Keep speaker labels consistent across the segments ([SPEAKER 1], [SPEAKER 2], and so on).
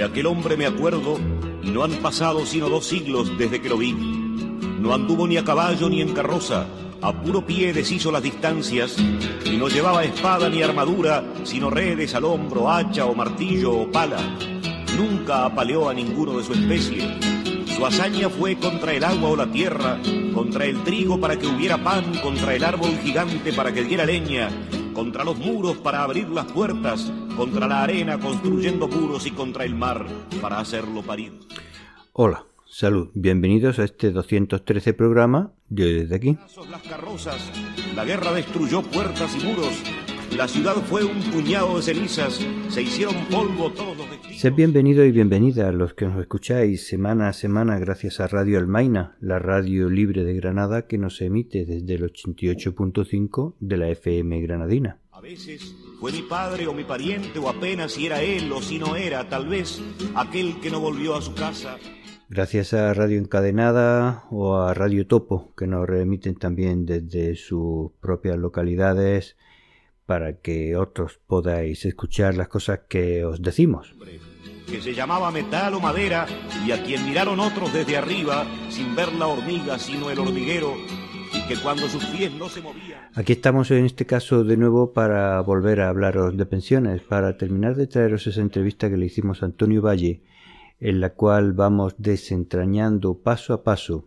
[SPEAKER 1] De aquel hombre me acuerdo, y no han pasado sino 2 siglos desde que lo vi. No anduvo ni a caballo ni en carroza, a puro pie deshizo las distancias, y no llevaba espada ni armadura, sino redes al hombro, hacha o martillo o pala. Nunca apaleó a ninguno de su especie. Su hazaña fue contra el agua o la tierra, contra el trigo para que hubiera pan, contra el árbol gigante para que diera leña, contra los muros para abrir las puertas, contra la arena construyendo muros y contra el mar para hacerlo parir.
[SPEAKER 2] Hola, salud, bienvenidos a este 213 programa de Hoy Desde Aquí.
[SPEAKER 1] Las carrozas, la guerra destruyó puertas y muros, la ciudad fue un puñado de cenizas, se hicieron polvo todos los vestidos.
[SPEAKER 2] Sed bienvenidos y bienvenidas a los que nos escucháis semana a semana gracias a Radio Almaina, la radio libre de Granada que nos emite desde el 88.5 de la FM granadina.
[SPEAKER 1] A veces fue mi padre o mi pariente o apenas si era él o si no era, tal vez, aquel que no volvió a su casa.
[SPEAKER 2] Gracias a Radio Encadenada o a Radio Topo, que nos remiten también desde sus propias localidades para que otros podáis escuchar las cosas que os decimos.
[SPEAKER 1] Que se llamaba metal o madera y a quien miraron otros desde arriba sin ver la hormiga sino el hormiguero, y que cuando sus pies no se movían.
[SPEAKER 2] Aquí estamos en este caso de nuevo para volver a hablaros de pensiones, para terminar de traeros esa entrevista que le hicimos a Antonio Valle, en la cual vamos desentrañando paso a paso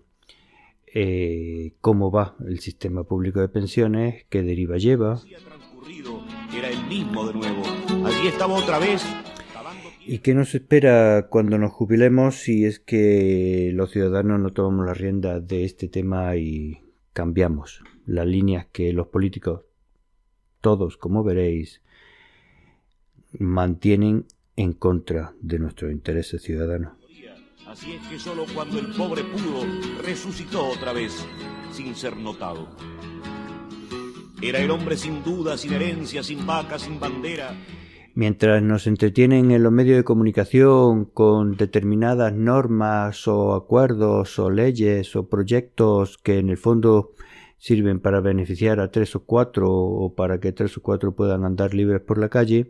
[SPEAKER 2] cómo va el sistema público de pensiones, qué deriva lleva.
[SPEAKER 1] Era el mismo de nuevo. Allí estaba otra vez.
[SPEAKER 2] ¿Y qué nos espera cuando nos jubilemos si es que los ciudadanos no tomamos las riendas de este tema y cambiamos las líneas que los políticos, todos como veréis, mantienen en contra de nuestros intereses ciudadanos?
[SPEAKER 1] Así es que solo cuando el pobre pudo, resucitó otra vez, sin ser notado. Era el hombre sin duda, sin herencia, sin vaca, sin bandera.
[SPEAKER 2] Mientras nos entretienen en los medios de comunicación con determinadas normas o acuerdos o leyes o proyectos que en el fondo sirven para beneficiar a 3 o 4 o para que 3 o 4 puedan andar libres por la calle,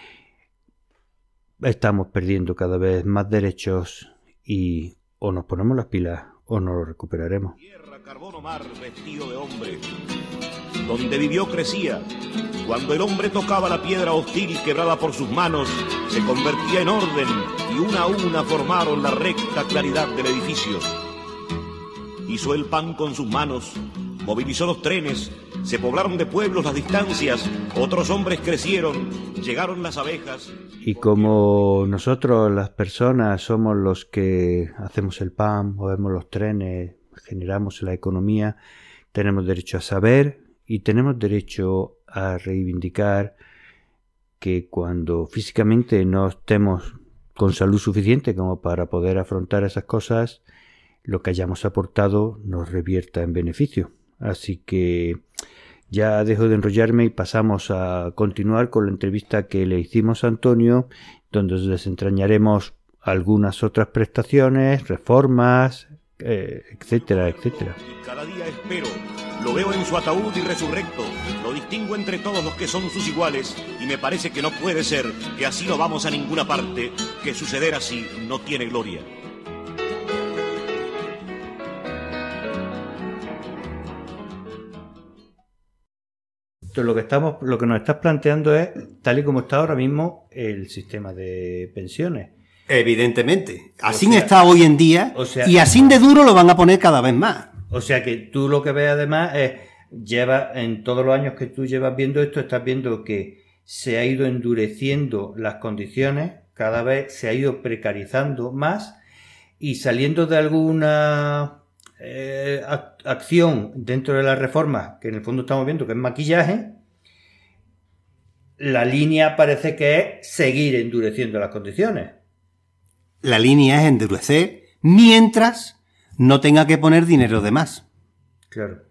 [SPEAKER 2] estamos perdiendo cada vez más derechos y o nos ponemos las pilas o no lo recuperaremos.
[SPEAKER 1] Tierra, carbón o mar, vestido de hombre. Donde vivió crecía. Cuando el hombre tocaba la piedra hostil quebrada por sus manos, se convertía en orden y una a una formaron la recta claridad del edificio. Hizo el pan con sus manos, movilizó los trenes, se poblaron de pueblos las distancias, otros hombres crecieron, llegaron las abejas.
[SPEAKER 2] Y como nosotros las personas somos los que hacemos el pan, movemos los trenes, generamos la economía, tenemos derecho a saber y tenemos derecho a reivindicar que cuando físicamente no estemos con salud suficiente como para poder afrontar esas cosas, lo que hayamos aportado nos revierta en beneficio. Así que ya dejo de enrollarme y pasamos a continuar con la entrevista que le hicimos a Antonio, donde desentrañaremos algunas otras prestaciones, reformas, etcétera, etcétera.
[SPEAKER 1] Cada día espero, lo veo en su ataúd y resurrecto, lo distingo entre todos los que son sus iguales, y me parece que no puede ser, que así no vamos a ninguna parte, que suceder así no tiene gloria.
[SPEAKER 2] Entonces, lo que nos estás planteando es, tal y como está ahora mismo, el sistema de pensiones.
[SPEAKER 3] Evidentemente. Así está hoy en día, y así de duro lo van a poner cada vez más.
[SPEAKER 2] O sea que tú lo que ves además es, en todos los años que tú llevas viendo esto, estás viendo que se ha ido endureciendo las condiciones, cada vez se ha ido precarizando más y saliendo de alguna acción dentro de las reformas, que en el fondo estamos viendo que es maquillaje, la línea parece que es seguir endureciendo las condiciones.
[SPEAKER 3] La línea es endurecer mientras no tenga que poner dinero de más.
[SPEAKER 2] Claro.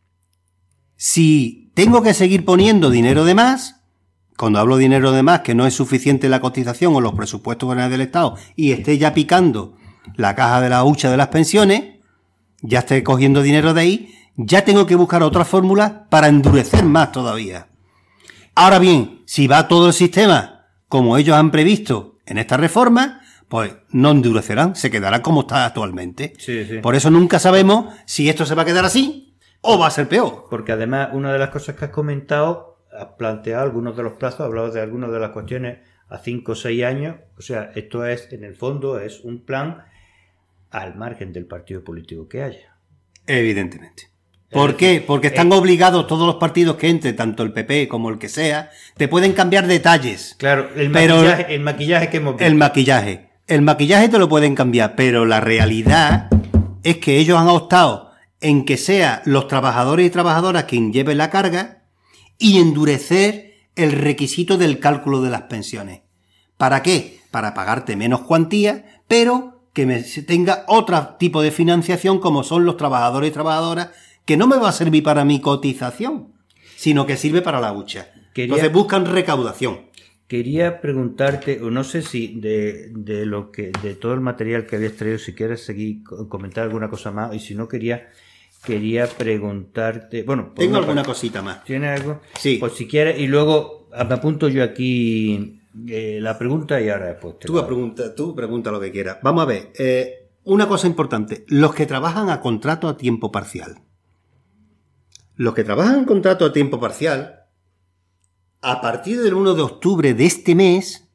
[SPEAKER 3] Si tengo que seguir poniendo dinero de más, cuando hablo de dinero de más, que no es suficiente la cotización o los presupuestos generales del Estado, y esté ya picando la caja de la hucha de las pensiones, ya esté cogiendo dinero de ahí, ya tengo que buscar otras fórmulas para endurecer más todavía. Ahora bien, si va todo el sistema como ellos han previsto en esta reforma, pues no endurecerán, se quedarán como está actualmente.
[SPEAKER 2] Sí, sí.
[SPEAKER 3] Por eso nunca sabemos si esto se va a quedar así o va a ser peor.
[SPEAKER 2] Porque además, una de las cosas que has comentado, has planteado algunos de los plazos, has hablado de algunas de las cuestiones a 5 o 6 años. O sea, esto es, en el fondo, es un plan al margen del partido político que haya.
[SPEAKER 3] Evidentemente. ¿Por qué? Porque están obligados todos los partidos que entre, tanto el PP como el que sea, te pueden cambiar detalles.
[SPEAKER 2] Claro, el maquillaje que hemos visto.
[SPEAKER 3] El maquillaje te lo pueden cambiar, pero la realidad es que ellos han optado en que sea los trabajadores y trabajadoras quien lleven la carga y endurecer el requisito del cálculo de las pensiones. ¿Para qué? Para pagarte menos cuantía, pero que tenga otro tipo de financiación como son los trabajadores y trabajadoras, que no me va a servir para mi cotización, sino que sirve para la hucha. Entonces buscan recaudación.
[SPEAKER 2] Quería preguntarte, o no sé si de todo el material que habías traído, si quieres seguir comentar alguna cosa más, y si no quería preguntarte, bueno,
[SPEAKER 3] tengo alguna cosita más.
[SPEAKER 2] ¿Tienes algo?
[SPEAKER 3] Sí.
[SPEAKER 2] Pues si quieres, y luego me apunto yo aquí la pregunta y ahora después.
[SPEAKER 3] Tú pregunta lo que quieras. Vamos a ver, una cosa importante, los que trabajan a contrato a tiempo parcial. Los que trabajan en contrato a tiempo parcial, a partir del 1 de octubre de este mes,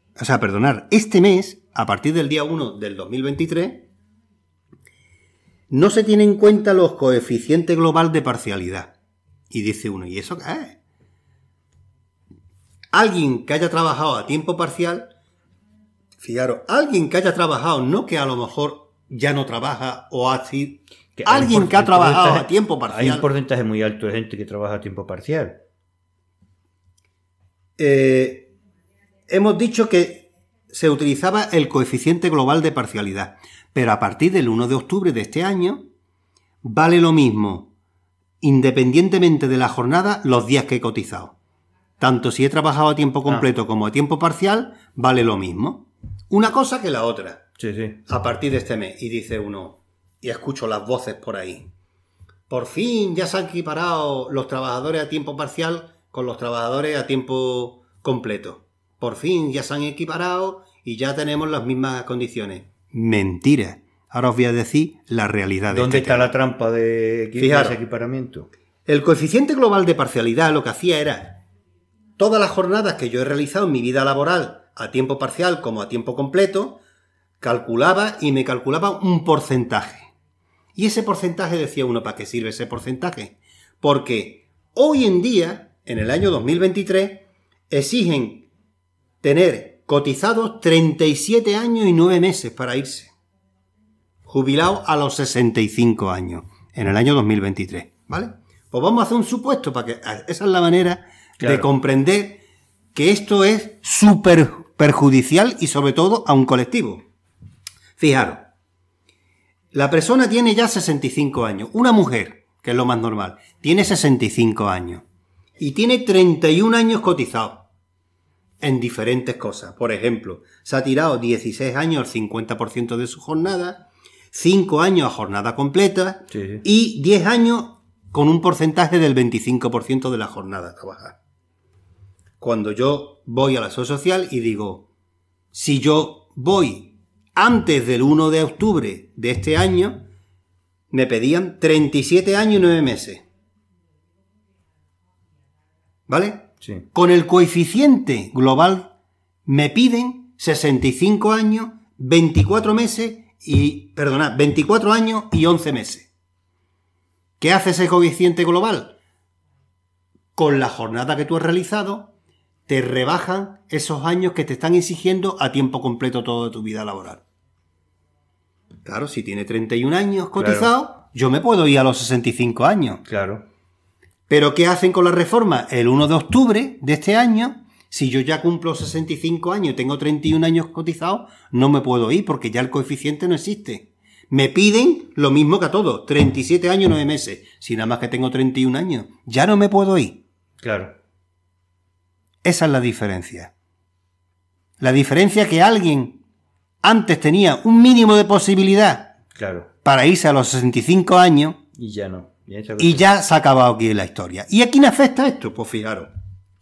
[SPEAKER 3] a partir del día 1 del 2023, no se tienen en cuenta los coeficientes global de parcialidad. Y dice uno, ¿y eso qué es? Alguien que haya trabajado a tiempo parcial, fijaros, alguien que haya trabajado, no que a lo mejor ya no trabaja o así... Alguien que ha trabajado a tiempo parcial.
[SPEAKER 2] Hay un porcentaje muy alto de gente que trabaja a tiempo parcial.
[SPEAKER 3] Hemos dicho que se utilizaba el coeficiente global de parcialidad, pero a partir del 1 de octubre de este año vale lo mismo, independientemente de la jornada, los días que he cotizado. Tanto si he trabajado a tiempo completo como a tiempo parcial, vale lo mismo. Una cosa que la otra.
[SPEAKER 2] Sí, sí.
[SPEAKER 3] A partir de este mes. Y dice uno... Y escucho las voces por ahí. Por fin ya se han equiparado los trabajadores a tiempo parcial con los trabajadores a tiempo completo. Por fin ya se han equiparado y ya tenemos las mismas condiciones. Mentira. Ahora os voy a decir la realidad de
[SPEAKER 2] ¿Dónde
[SPEAKER 3] este
[SPEAKER 2] está
[SPEAKER 3] tema.
[SPEAKER 2] La trampa de ese equiparamiento?
[SPEAKER 3] El coeficiente global de parcialidad lo que hacía era todas las jornadas que yo he realizado en mi vida laboral a tiempo parcial como a tiempo completo, calculaba y me calculaba un porcentaje. Y ese porcentaje, decía uno, ¿para qué sirve ese porcentaje? Porque hoy en día, en el año 2023, exigen tener cotizados 37 años y 9 meses para irse. Jubilados a los 65 años, en el año 2023, ¿vale? Pues vamos a hacer un supuesto, para que esa es la manera de comprender que esto es súper perjudicial y sobre todo a un colectivo. Fijaros. La persona tiene ya 65 años. Una mujer, que es lo más normal, tiene 65 años. Y tiene 31 años cotizados en diferentes cosas. Por ejemplo, se ha tirado 16 años al 50% de su jornada, 5 años a jornada completa y 10 años con un porcentaje del 25% de la jornada a trabajar. Cuando yo voy a la Seguridad Social y digo, si yo voy antes del 1 de octubre de este año, me pedían 37 años y 9 meses. ¿Vale?
[SPEAKER 2] Sí.
[SPEAKER 3] Con el coeficiente global me piden 65 años, 24 años y 11 meses. ¿Qué hace ese coeficiente global? Con la jornada que tú has realizado, te rebajan esos años que te están exigiendo a tiempo completo toda tu vida laboral. Claro, si tiene 31 años cotizados, yo me puedo ir a los 65 años.
[SPEAKER 2] Claro.
[SPEAKER 3] Pero ¿qué hacen con la reforma? El 1 de octubre de este año, si yo ya cumplo 65 años y tengo 31 años cotizados, no me puedo ir porque ya el coeficiente no existe. Me piden lo mismo que a todos, 37 años y 9 meses. Si nada más que tengo 31 años, ya no me puedo ir.
[SPEAKER 2] Claro.
[SPEAKER 3] Esa es la diferencia. La diferencia que alguien antes tenía un mínimo de posibilidad para irse a los 65 años
[SPEAKER 2] y ya no.
[SPEAKER 3] Y ya se ha acabado aquí la historia. ¿Y a quién afecta esto? Pues fijaros.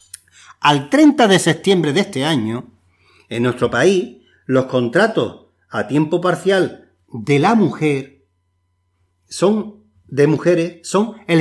[SPEAKER 3] Al 30 de septiembre de este año, en nuestro país, los contratos a tiempo parcial de la mujer de mujeres son el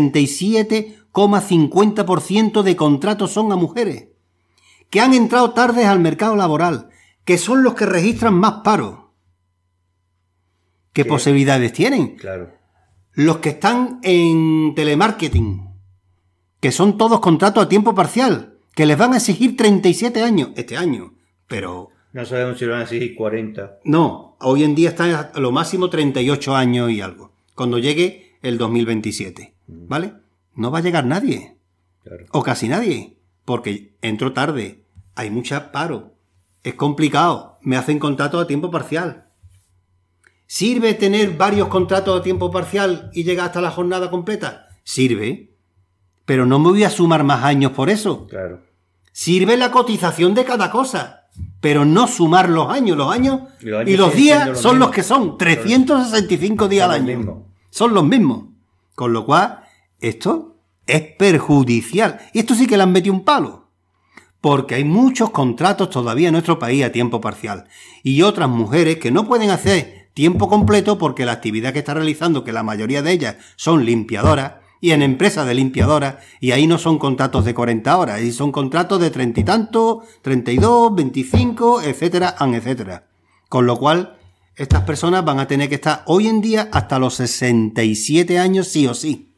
[SPEAKER 3] 67,50% de contratos son a mujeres, que han entrado tarde al mercado laboral, que son los que registran más paro. ¿Qué posibilidades tienen?
[SPEAKER 2] Claro.
[SPEAKER 3] Los que están en telemarketing, que son todos contratos a tiempo parcial, que les van a exigir 37 años este año, pero...
[SPEAKER 2] No sabemos si lo van a exigir 40.
[SPEAKER 3] No, hoy en día están a lo máximo 38 años y algo, cuando llegue el 2027, ¿vale? No va a llegar nadie,
[SPEAKER 2] Claro.
[SPEAKER 3] o casi nadie, porque entro tarde, hay mucha paro, es complicado, me hacen contratos a tiempo parcial. ¿Sirve tener varios contratos a tiempo parcial y llegar hasta la jornada completa? Sirve, pero no me voy a sumar más años por eso.
[SPEAKER 2] Claro.
[SPEAKER 3] Sirve la cotización de cada cosa, pero no sumar los años. Los años y los días son los que son, 365 días al año. Son los mismos. Con lo cual, esto es perjudicial. Y esto sí que le han metido un palo. Porque hay muchos contratos todavía en nuestro país a tiempo parcial. Y otras mujeres que no pueden hacer tiempo completo porque la actividad que está realizando, que la mayoría de ellas son limpiadoras, y en empresas de limpiadoras, y ahí no son contratos de 40 horas, ahí son contratos de 30 y tanto, 32, 25, etcétera, etcétera. Con lo cual, estas personas van a tener que estar hoy en día hasta los 67 años sí o sí.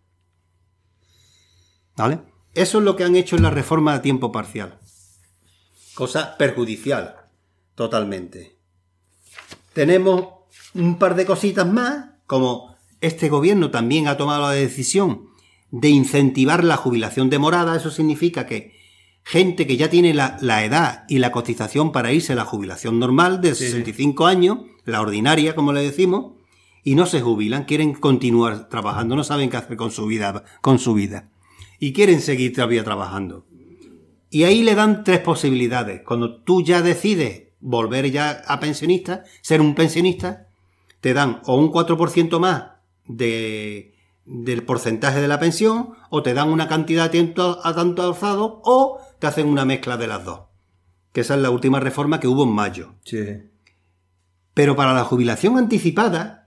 [SPEAKER 3] ¿Vale? Eso es lo que han hecho en la reforma a tiempo parcial. Cosa perjudicial, totalmente. Tenemos un par de cositas más, como este gobierno también ha tomado la decisión de incentivar la jubilación demorada. Eso significa que gente que ya tiene la edad y la cotización para irse a la jubilación normal de 65 años, la ordinaria, como le decimos, y no se jubilan, quieren continuar trabajando, no saben qué hacer con su vida, y quieren seguir todavía trabajando. Y ahí le dan tres posibilidades. Cuando tú ya decides volver ya a pensionista, ser un pensionista, te dan o un 4% más del porcentaje de la pensión, o te dan una cantidad a tanto alzado, o te hacen una mezcla de las dos. Que esa es la última reforma que hubo en mayo.
[SPEAKER 2] Sí.
[SPEAKER 3] Pero para la jubilación anticipada,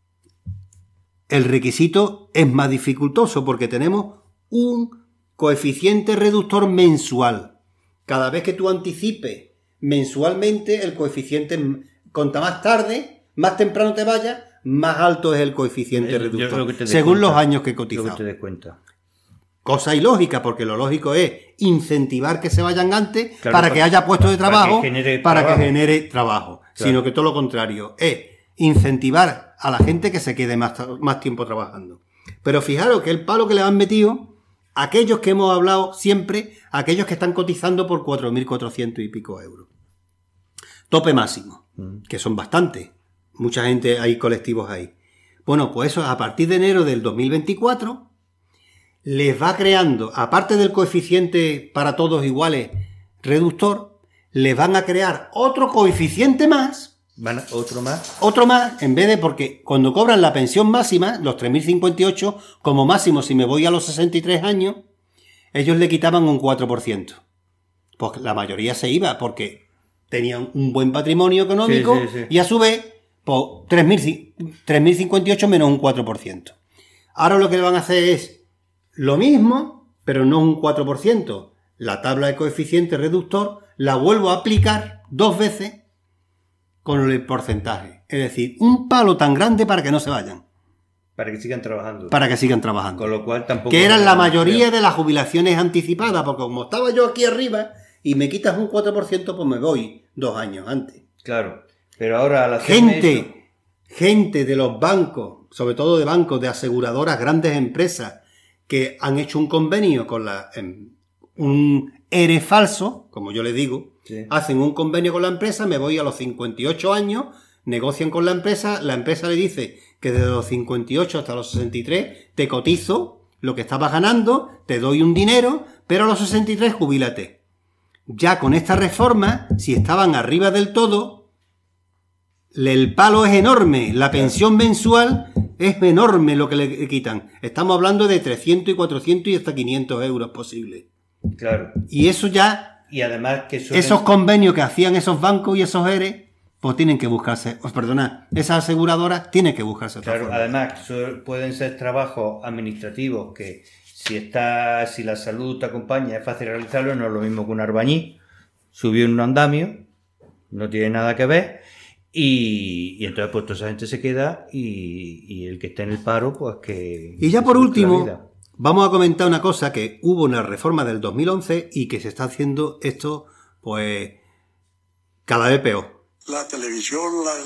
[SPEAKER 3] el requisito es más dificultoso porque tenemos un coeficiente reductor mensual. Cada vez que tú anticipes mensualmente, el coeficiente, cuanta más tarde, más temprano te vayas, más alto es el coeficiente reductor, según los años que cotizas.
[SPEAKER 2] Lo que te des cuenta.
[SPEAKER 3] Cosa ilógica, porque lo lógico es incentivar que se vayan antes,
[SPEAKER 2] claro,
[SPEAKER 3] para que haya puestos de trabajo, para que genere trabajo.
[SPEAKER 2] Claro.
[SPEAKER 3] Sino que todo lo contrario, es incentivar a la gente que se quede más tiempo trabajando. Pero fijaros que el palo que le han metido aquellos que hemos hablado siempre, aquellos que están cotizando por 4.400 y pico euros. Tope máximo, que son bastantes. Mucha gente, hay colectivos ahí. Bueno, pues eso a partir de enero del 2024 les va creando, aparte del coeficiente para todos iguales reductor, les van a crear otro coeficiente más. Otro más, en vez de, porque cuando cobran la pensión máxima, los 3.058, como máximo si me voy a los 63 años, ellos le quitaban un 4%. Pues la mayoría se iba porque tenían un buen patrimonio económico, sí. Y a su vez, pues 3.058 menos un 4%. Ahora lo que le van a hacer es lo mismo, pero no un 4%. La tabla de coeficiente reductor la vuelvo a aplicar 2 veces con el porcentaje. Es decir, un palo tan grande para que no se vayan.
[SPEAKER 2] Para que sigan trabajando.
[SPEAKER 3] Con
[SPEAKER 2] lo cual tampoco...
[SPEAKER 3] Que eran la mayoría de las jubilaciones anticipadas, porque como estaba yo aquí arriba y me quitas un 4%, pues me voy 2 años antes.
[SPEAKER 2] Claro, pero ahora... La
[SPEAKER 3] gente de los bancos, sobre todo de bancos, de aseguradoras, grandes empresas, que han hecho un convenio con un ERE falso, como yo le digo, sí. Hacen un convenio con la empresa, me voy a los 58 años, negocian con la empresa le dice que desde los 58 hasta los 63 te cotizo lo que estabas ganando, te doy un dinero, pero a los 63 jubílate. Ya con esta reforma, si estaban arriba del todo, el palo es enorme, la pensión mensual es enorme lo que le quitan. Estamos hablando de 300 y 400 y hasta 500 euros posibles.
[SPEAKER 2] Claro.
[SPEAKER 3] Y eso ya...
[SPEAKER 2] Y además que
[SPEAKER 3] esos convenios que hacían esos bancos y esos ERE pues tienen que buscarse, esas aseguradoras tienen que buscarse otra
[SPEAKER 2] Claro,
[SPEAKER 3] forma.
[SPEAKER 2] además pueden ser trabajos administrativos que si la salud te acompaña es fácil realizarlo, no es lo mismo que un albañil, subir un andamio, no tiene nada que ver, y entonces pues toda esa gente se queda y el que esté en el paro, pues que...
[SPEAKER 3] Y ya por último, vamos a comentar una cosa, que hubo una reforma del 2011 y que se está haciendo esto, pues, cada vez peor.
[SPEAKER 4] La televisión,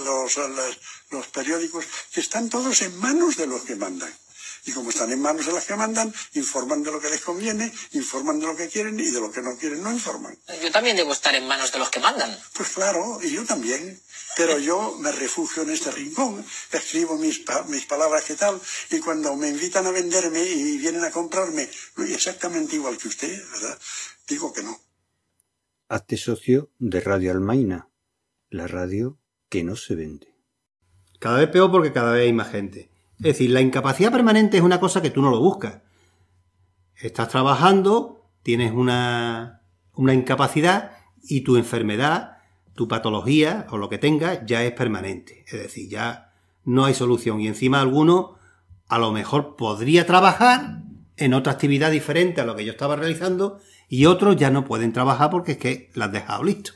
[SPEAKER 4] los periódicos, que están todos en manos de los que mandan. Y como están en manos de los que mandan, informan de lo que les conviene, informan de lo que quieren y de lo que no quieren no informan.
[SPEAKER 5] Yo también debo estar en manos de los que mandan.
[SPEAKER 4] Pues claro, y yo también. Pero yo me refugio en este rincón, escribo mis palabras que tal, y cuando me invitan a venderme y vienen a comprarme, exactamente igual que usted, ¿verdad? Digo que no.
[SPEAKER 2] Hazte socio de Radio Almaina, la radio que no se vende.
[SPEAKER 3] Cada vez peor porque cada vez hay más gente. Es decir, la incapacidad permanente es una cosa que tú no lo buscas. Estás trabajando, tienes una incapacidad y tu enfermedad, tu patología o lo que tengas ya es permanente. Es decir, ya no hay solución. Y encima alguno a lo mejor podría trabajar en otra actividad diferente a lo que yo estaba realizando y otros ya no pueden trabajar porque es que las has dejado listo.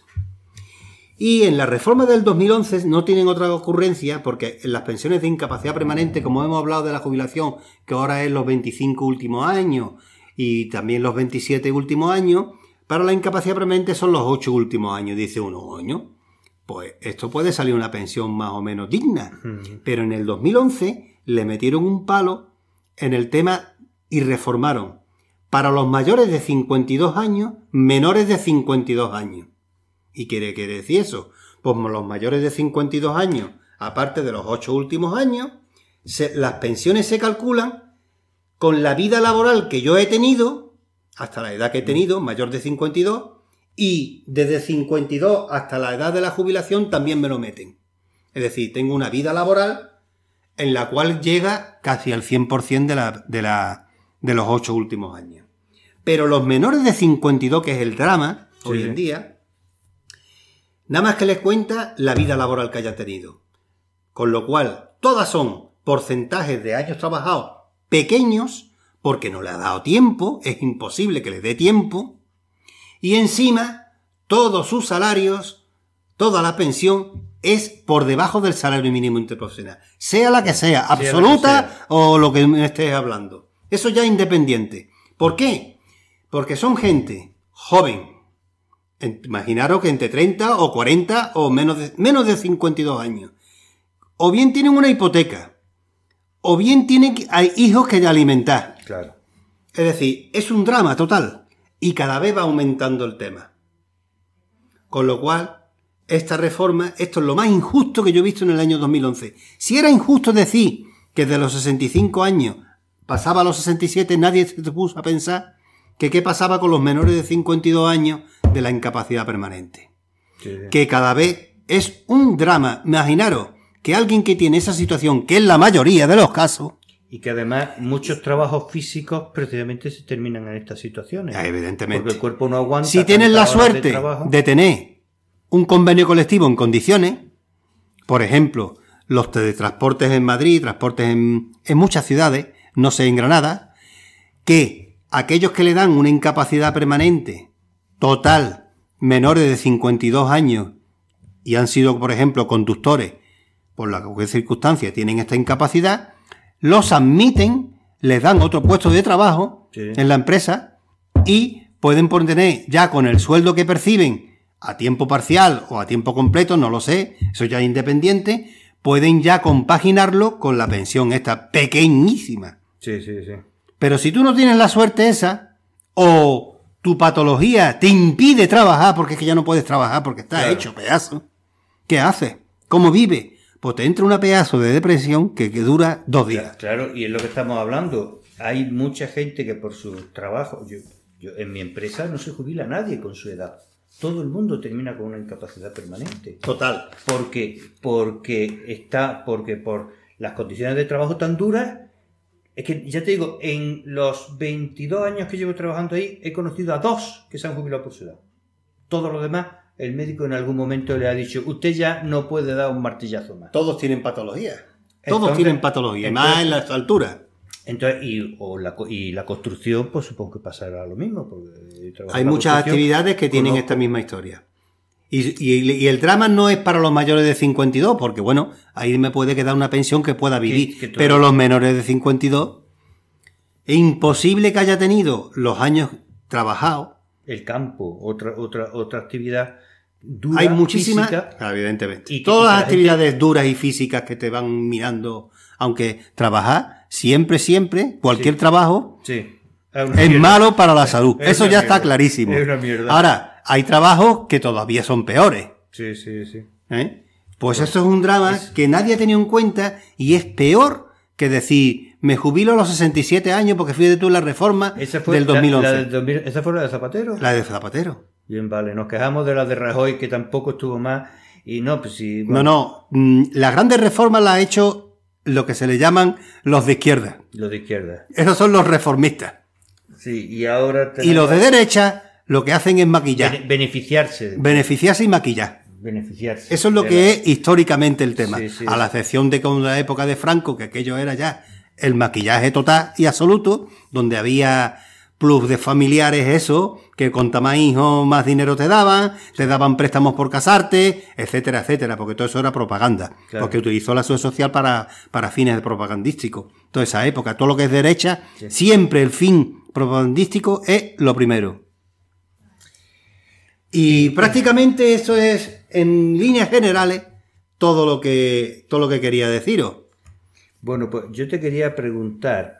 [SPEAKER 3] Y en la reforma del 2011 no tienen otra ocurrencia porque en las pensiones de incapacidad permanente, como hemos hablado de la jubilación, que ahora es los 25 últimos años y también los 27 últimos años, para la incapacidad permanente son los 8 últimos años. Dice uno, coño, pues esto puede salir una pensión más o menos digna. Pero en el 2011 le metieron un palo en el tema y reformaron para los mayores de 52 años, menores de 52 años. ¿Y qué quiere decir eso? Pues los mayores de 52 años, aparte de los 8 últimos años, las pensiones se calculan con la vida laboral que yo he tenido, hasta la edad que he tenido, mayor de 52, y desde 52 hasta la edad de la jubilación también me lo meten. Es decir, tengo una vida laboral en la cual llega casi al 100% de los 8 últimos años. Pero los menores de 52, que es el drama hoy en día, nada más que les cuenta la vida laboral que haya tenido. Con lo cual, todas son porcentajes de años trabajados pequeños, porque no le ha dado tiempo, es imposible que les dé tiempo, y encima, todos sus salarios, toda la pensión, es por debajo del salario mínimo interprofesional. Sea la que sea, absoluta o lo que me estés hablando. Eso ya es independiente. ¿Por qué? Porque son gente joven. Imaginaros que entre 30 o 40 o menos de 52 años. O bien tienen una hipoteca, o bien hay hijos que alimentar.
[SPEAKER 2] Claro.
[SPEAKER 3] Es decir, es un drama total. Y cada vez va aumentando el tema. Con lo cual, esta reforma, esto es lo más injusto que yo he visto en el año 2011. Si era injusto decir que de los 65 años pasaba a los 67, nadie se puso a pensar que qué pasaba con los menores de 52 años de la incapacidad permanente. Sí. Que cada vez es un drama. Imaginaros que alguien que tiene esa situación, que es la mayoría de los casos...
[SPEAKER 2] Y que además muchos trabajos físicos precisamente se terminan en estas situaciones.
[SPEAKER 3] Evidentemente.
[SPEAKER 2] Porque el cuerpo no aguanta.
[SPEAKER 3] Si tienes la suerte de tener un convenio colectivo en condiciones, por ejemplo, los teletransportes en Madrid, transportes en muchas ciudades, no sé, en Granada, que aquellos que le dan una incapacidad permanente total, menores de 52 años, y han sido, por ejemplo, conductores, por la cualquier circunstancia tienen esta incapacidad, los admiten, les dan otro puesto de trabajo en la empresa y pueden tener ya con el sueldo que perciben a tiempo parcial o a tiempo completo, no lo sé, eso ya es independiente, pueden ya compaginarlo con la pensión esta pequeñísima.
[SPEAKER 2] Sí.
[SPEAKER 3] Pero si tú no tienes la suerte esa, o tu patología te impide trabajar porque es que ya no puedes trabajar porque estás hecho pedazo, ¿qué haces? ¿Cómo vives? Pues te entra una pedazo de depresión que dura 2 días.
[SPEAKER 2] Claro, y es lo que estamos hablando. Hay mucha gente que por su trabajo... Yo en mi empresa no se jubila nadie con su edad. Todo el mundo termina con una incapacidad permanente.
[SPEAKER 3] Total.
[SPEAKER 2] Porque por las condiciones de trabajo tan duras... Es que, ya te digo, en los 22 años que llevo trabajando ahí, he conocido a 2 que se han jubilado por su edad. Todos los demás el médico en algún momento le ha dicho, usted ya no puede dar un martillazo más.
[SPEAKER 3] Todos tienen patología.
[SPEAKER 2] Entonces,
[SPEAKER 3] Tienen patología, más en las alturas.
[SPEAKER 2] Entonces, y la construcción, pues supongo que pasará lo mismo. Porque
[SPEAKER 3] hay muchas actividades que tienen esta misma historia. Y el drama no es para los mayores de 52, porque bueno, ahí me puede quedar una pensión que pueda vivir. Pero los menores de 52, es imposible que haya tenido los años trabajados.
[SPEAKER 2] El campo, otra actividad dura.
[SPEAKER 3] Hay muchísimas,
[SPEAKER 2] física,
[SPEAKER 3] evidentemente.
[SPEAKER 2] Y
[SPEAKER 3] todas las actividades duras y físicas que te van mirando, aunque trabajar, siempre, cualquier trabajo es malo para la salud. Eso ya está clarísimo.
[SPEAKER 2] Es una mierda.
[SPEAKER 3] Ahora, hay trabajos que todavía son peores.
[SPEAKER 2] Sí.
[SPEAKER 3] Pues eso es un drama que nadie ha tenido en cuenta y es peor que decir, me jubilo a los 67 años porque fui de tú la reforma del 2011.
[SPEAKER 2] ¿Esa fue la de Zapatero?
[SPEAKER 3] La de Zapatero.
[SPEAKER 2] Bien, vale. Nos quejamos de la de Rajoy, que tampoco estuvo más. Y no, pues sí.
[SPEAKER 3] Bueno. No. Las grandes reformas las ha hecho lo que se le llaman los de izquierda.
[SPEAKER 2] Los de izquierda.
[SPEAKER 3] Esos son los reformistas.
[SPEAKER 2] Sí, y ahora...
[SPEAKER 3] Y los de derecha lo que hacen es maquillar.
[SPEAKER 2] Beneficiarse.
[SPEAKER 3] Beneficiarse y maquillar.
[SPEAKER 2] Beneficiarse.
[SPEAKER 3] Eso es lo que es históricamente el tema.
[SPEAKER 2] Sí.
[SPEAKER 3] A la excepción de con la época de Franco, que aquello era ya el maquillaje total y absoluto, donde había plus de familiares, eso, que con más hijos más dinero te daban préstamos por casarte, etcétera, porque todo eso era propaganda, claro. Porque utilizó la seguridad social para fines propagandísticos. Toda esa época, todo lo que es derecha, siempre el fin propagandístico es lo primero. Y prácticamente eso es, en líneas generales, todo lo que quería deciros.
[SPEAKER 2] Pues yo te quería preguntar,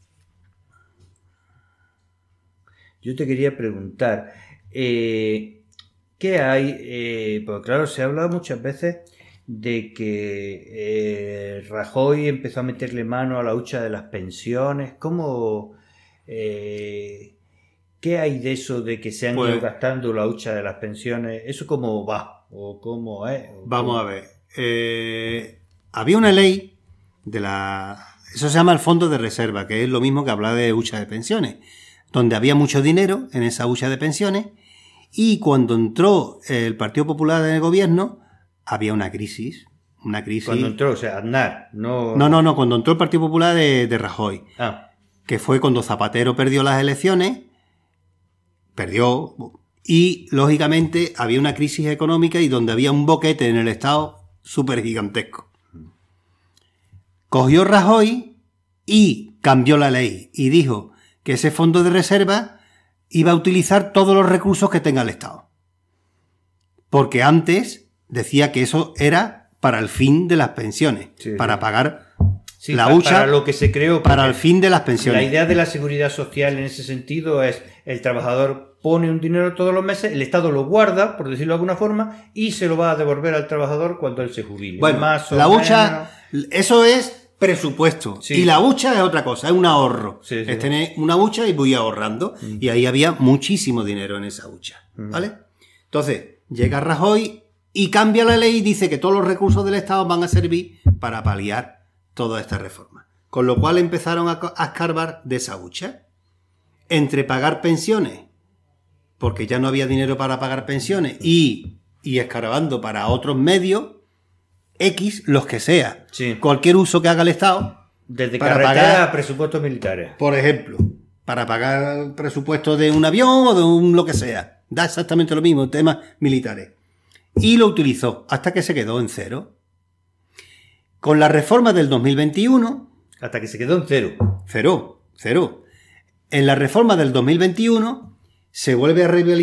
[SPEAKER 2] ¿qué hay? Pues claro, se ha hablado muchas veces de que Rajoy empezó a meterle mano a la hucha de las pensiones. ¿Cómo? ¿Qué hay de eso de que se han ido gastando la hucha de las pensiones? ¿Eso cómo va? ¿O cómo es?
[SPEAKER 3] Vamos a ver. Había una ley eso se llama el Fondo de Reserva, que es lo mismo que hablar de hucha de pensiones, donde había mucho dinero en esa hucha de pensiones, y cuando entró el Partido Popular en el gobierno, había una crisis.
[SPEAKER 2] Cuando entró, o sea, Aznar, no...
[SPEAKER 3] No, cuando entró el Partido Popular de Rajoy, que fue cuando Zapatero perdió las elecciones, y lógicamente había una crisis económica y donde había un boquete en el Estado súper gigantesco. Cogió Rajoy y cambió la ley y dijo que ese fondo de reserva iba a utilizar todos los recursos que tenga el Estado. Porque antes decía que eso era para el fin de las pensiones, para pagar la hucha,
[SPEAKER 2] para lo que se creó.
[SPEAKER 3] Para el fin de las pensiones.
[SPEAKER 2] La idea de la seguridad social en ese sentido es el trabajador pone un dinero todos los meses, el Estado lo guarda, por decirlo de alguna forma, y se lo va a devolver al trabajador cuando él se jubile.
[SPEAKER 3] Bueno, la hucha, eso es presupuesto. Y la hucha es otra cosa, es un ahorro. Es tener una hucha y voy ahorrando. Y ahí había muchísimo dinero en esa hucha. ¿Vale? Entonces, llega Rajoy y cambia la ley y dice que todos los recursos del Estado van a servir para paliar toda esta reforma. Con lo cual empezaron a escarbar de esa hucha. Entre pagar pensiones, porque ya no había dinero para pagar pensiones, y escarbando para otros medios, X, los que sea. Cualquier uso que haga el Estado.
[SPEAKER 2] Desde carretera a presupuestos militares.
[SPEAKER 3] Por ejemplo, para pagar el presupuesto de un avión o de un lo que sea. Da exactamente lo mismo, temas militares. Y lo utilizó hasta que se quedó en cero. Con la reforma del 2021...
[SPEAKER 2] Hasta que se quedó en cero.
[SPEAKER 3] Cero. En la reforma del 2021 se vuelve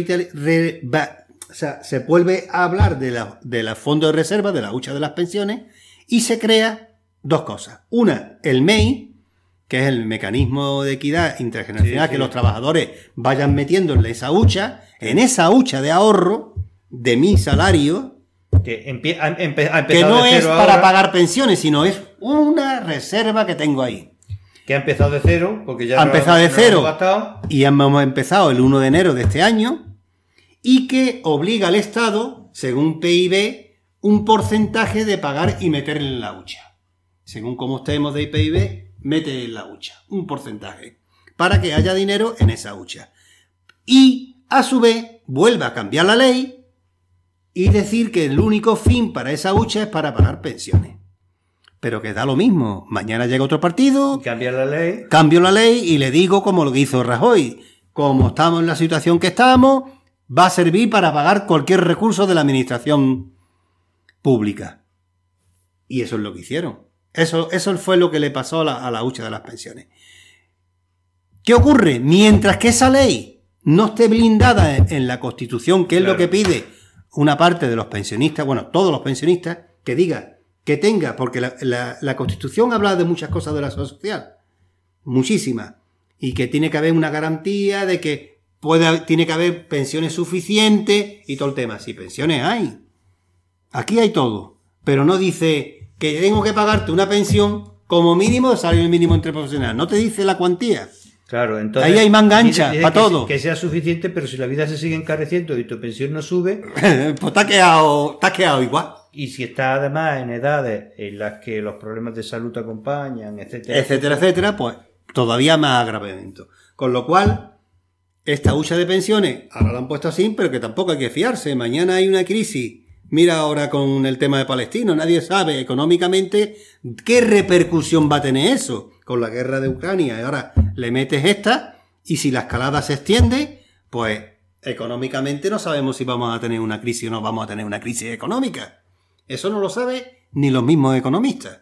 [SPEAKER 3] a se vuelve a hablar de la fondo de reserva, de la hucha de las pensiones, y se crea dos cosas. Una, el MEI, que es el mecanismo de equidad intergeneracional, que los trabajadores vayan metiéndole esa hucha de ahorro de mi salario, que no es para pagar pensiones, sino es una reserva que tengo ahí.
[SPEAKER 2] Que ha empezado de cero, porque ya
[SPEAKER 3] ha empezado de cero, y hemos empezado el 1 de enero de este año, y que obliga al Estado, según PIB, un porcentaje de pagar y meterle en la hucha. Según cómo estemos de PIB, mete en la hucha un porcentaje, para que haya dinero en esa hucha. Y, a su vez, vuelve a cambiar la ley y decir que el único fin para esa hucha es para pagar pensiones. Pero que da lo mismo. Mañana llega otro partido,
[SPEAKER 2] Cambia la ley.
[SPEAKER 3] cambio la ley y le digo como lo que hizo Rajoy. Como estamos en la situación que estamos, va a servir para pagar cualquier recurso de la administración pública. Y eso es lo que hicieron. Eso fue lo que le pasó a la hucha de las pensiones. ¿Qué ocurre? Mientras que esa ley no esté blindada en la Constitución, que es lo que pide una parte de los pensionistas, bueno, todos los pensionistas, que diga, que tenga, porque la Constitución habla de muchas cosas de la seguridad social, muchísimas, y que tiene que haber una garantía de que tiene que haber pensiones suficientes y todo el tema. Sí, pensiones hay. Aquí hay todo, pero no dice que tengo que pagarte una pensión como mínimo de salario mínimo interprofesional. No te dice la cuantía.
[SPEAKER 2] Claro, entonces...
[SPEAKER 3] Ahí hay manga ancha para todo.
[SPEAKER 2] Que sea suficiente, pero si la vida se sigue encareciendo y tu pensión no sube...
[SPEAKER 3] Pues te has quedado igual.
[SPEAKER 2] Y si estás además en edades en las que los problemas de salud te acompañan, etcétera...
[SPEAKER 3] Etcétera, pues todavía más agravamiento. Con lo cual, esta hucha de pensiones, ahora la han puesto así, pero que tampoco hay que fiarse. Mañana hay una crisis. Mira ahora con el tema de Palestina, nadie sabe económicamente qué repercusión va a tener eso con la guerra de Ucrania. Y ahora le metes esta y si la escalada se extiende, pues económicamente no sabemos si vamos a tener una crisis o no vamos a tener una crisis económica. Eso no lo sabe ni los mismos economistas.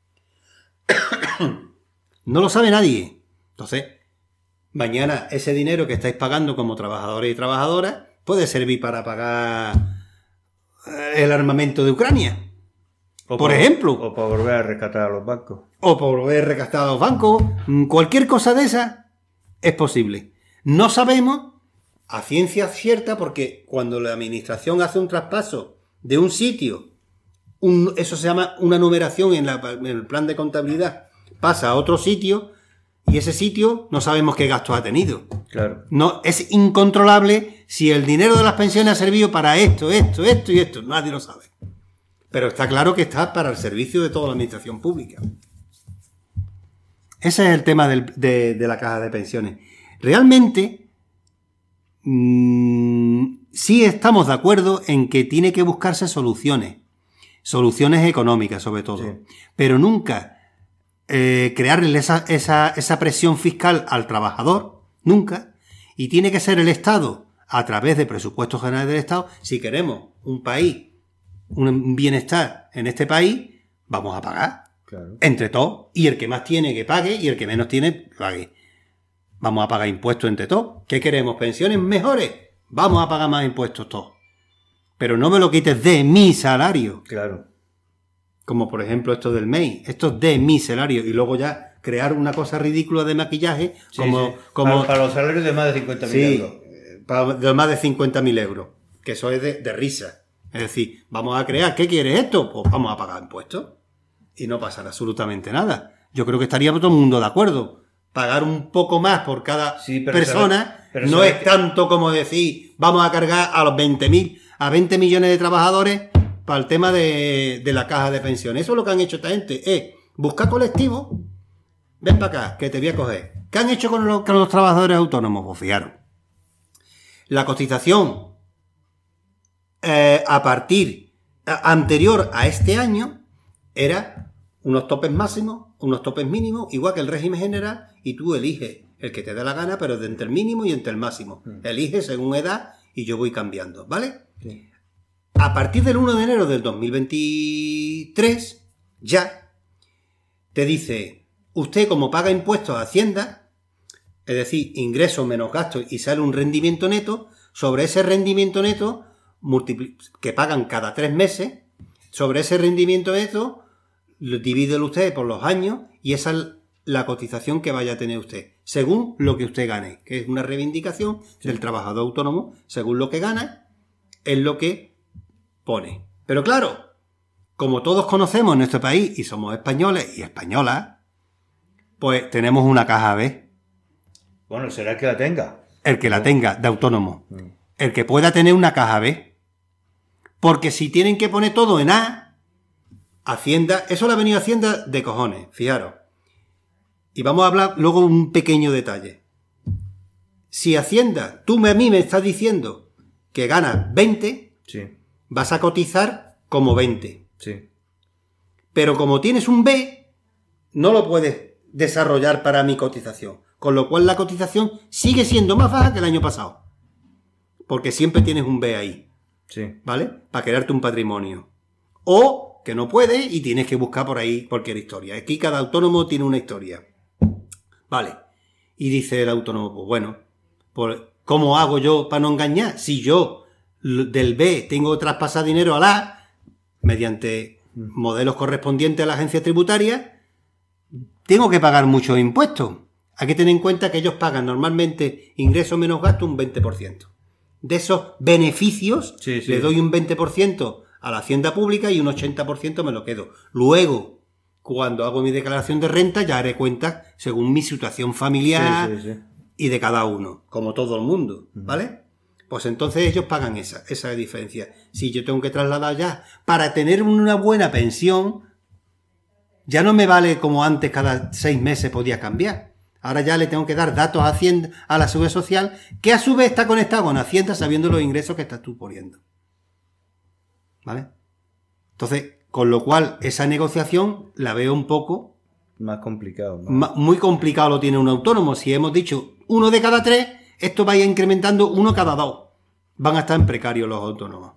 [SPEAKER 3] No lo sabe nadie. Entonces, mañana ese dinero que estáis pagando como trabajadores y trabajadoras puede servir para pagar el armamento de Ucrania, por ejemplo.
[SPEAKER 2] O para volver a rescatar a los bancos.
[SPEAKER 3] O por volver a rescatar a los bancos. Cualquier cosa de esa es posible. No sabemos a ciencia cierta porque cuando la administración hace un traspaso de un sitio, eso se llama una numeración en el plan de contabilidad, pasa a otro sitio y ese sitio no sabemos qué gastos ha tenido.
[SPEAKER 2] Claro.
[SPEAKER 3] No, es incontrolable si el dinero de las pensiones ha servido para esto y esto. Nadie lo sabe. Pero está claro que está para el servicio de toda la administración pública. Ese es el tema de la caja de pensiones. Realmente, sí estamos de acuerdo en que tiene que buscarse soluciones económicas sobre todo, sí. Pero nunca crearle esa presión fiscal al trabajador, nunca, y tiene que ser el Estado, a través de presupuestos generales del Estado, si queremos un país, un bienestar en este país, vamos a pagar, claro. Entre todos, y el que más tiene que pague, y el que menos tiene, pague. Vamos a pagar impuestos entre todos. ¿Qué queremos? ¿Pensiones mejores? Vamos a pagar más impuestos todos. Pero no me lo quites de mi salario.
[SPEAKER 2] Claro.
[SPEAKER 3] Como por ejemplo esto del MEI. Esto es de mi salario. Y luego ya crear una cosa ridícula de maquillaje.
[SPEAKER 2] Sí, como para los salarios de más de 50.000 euros.
[SPEAKER 3] De más de 50.000 euros. Que eso es de risa. Es decir, vamos a crear. ¿Qué quieres esto? Pues vamos a pagar impuestos. Y no pasará absolutamente nada. Yo creo que estaría todo el mundo de acuerdo. Pagar un poco más por cada persona no es tanto como decir vamos a cargar a los 20 millones de trabajadores para el tema de la caja de pensiones. Eso es lo que han hecho esta gente, es buscar colectivos. Ven para acá, que te voy a coger. ¿Qué han hecho con los trabajadores autónomos? Pues fijaros, la cotización anterior a este año era unos topes máximos, unos topes mínimos, igual que el régimen general, y tú eliges el que te dé la gana, pero de entre el mínimo y entre el máximo. Eliges según edad y yo voy cambiando, ¿vale? Sí. A partir del 1 de enero del 2023, ya te dice, usted como paga impuestos a Hacienda, es decir, ingresos menos gastos y sale un rendimiento neto, sobre ese rendimiento neto, que pagan cada 3 meses, sobre ese rendimiento neto, divídelo usted por los años y esa es la cotización que vaya a tener usted, según lo que usted gane, que es una reivindicación del trabajador autónomo, según lo que gana, es lo que pone. Pero claro, como todos conocemos en nuestro país y somos españoles y españolas, pues tenemos una caja B.
[SPEAKER 2] Bueno, será el que la tenga.
[SPEAKER 3] El que la tenga, de autónomo. El que pueda tener una caja B. Porque si tienen que poner todo en A, Hacienda, eso le ha venido Hacienda de cojones, fijaros. Y vamos a hablar luego un pequeño detalle. Si Hacienda, tú a mí me estás diciendo que ganas 20, sí, vas a cotizar como 20.
[SPEAKER 2] Sí.
[SPEAKER 3] Pero como tienes un B, no lo puedes desarrollar para mi cotización. Con lo cual la cotización sigue siendo más baja que el año pasado. Porque siempre tienes un B ahí.
[SPEAKER 2] Sí.
[SPEAKER 3] ¿Vale? Para crearte un patrimonio. O que no puedes y tienes que buscar por ahí cualquier historia. Aquí cada autónomo tiene una historia. Vale. Y dice el autónomo, pues bueno, pues ¿cómo hago yo para no engañar? Si yo del B tengo que traspasar dinero al A, mediante modelos correspondientes a la agencia tributaria, tengo que pagar muchos impuestos. Hay que tener en cuenta que ellos pagan normalmente ingreso menos gasto un 20%. De esos beneficios,
[SPEAKER 2] Sí.
[SPEAKER 3] le doy un 20% a la hacienda pública y un 80% me lo quedo. Luego, cuando hago mi declaración de renta, ya haré cuenta según mi situación familiar
[SPEAKER 2] Sí.
[SPEAKER 3] y de cada uno, como todo el mundo, ¿vale? Pues entonces ellos pagan esa diferencia. Si yo tengo que trasladar ya, para tener una buena pensión, ya no me vale como antes cada 6 meses podía cambiar. Ahora ya le tengo que dar datos a Hacienda, a la Seguridad Social, que a su vez está conectado con Hacienda sabiendo los ingresos que estás tú poniendo. ¿Vale? Entonces, con lo cual, esa negociación la veo un poco...
[SPEAKER 2] Más complicado.
[SPEAKER 3] Muy complicado lo tiene un autónomo. Si hemos dicho 1 de cada 3, esto va a ir incrementando 1 cada 2. Van a estar en precario los autónomos.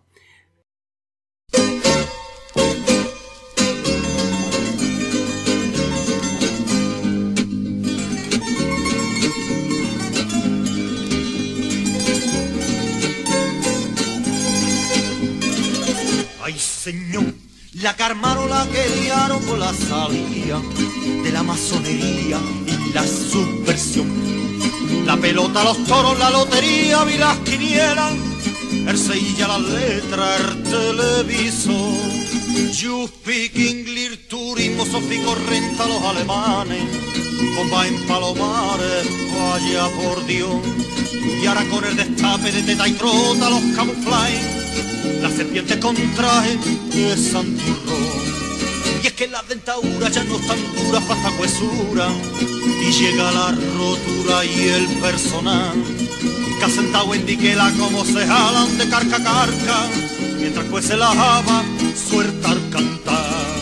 [SPEAKER 6] Ay, señor, la que armaron la que liaron con la salida de la masonería y la subversión. La pelota, los toros, la lotería, vi las quinielas, el Sevilla, las letras, el televisor. You speak English, turismo, Sofico, renta los alemanes, bomba en Palomares, vaya por Dios. Y ahora con el destape de teta y trota, los camuflajes, las serpientes con traje de santurrón. Y es que las dentaduras ya no están duras para esta huesura, y llega la rotura y el personal que ha sentado en diquela como se jalan de carca a carca, mientras cuece la java suelta al cantar.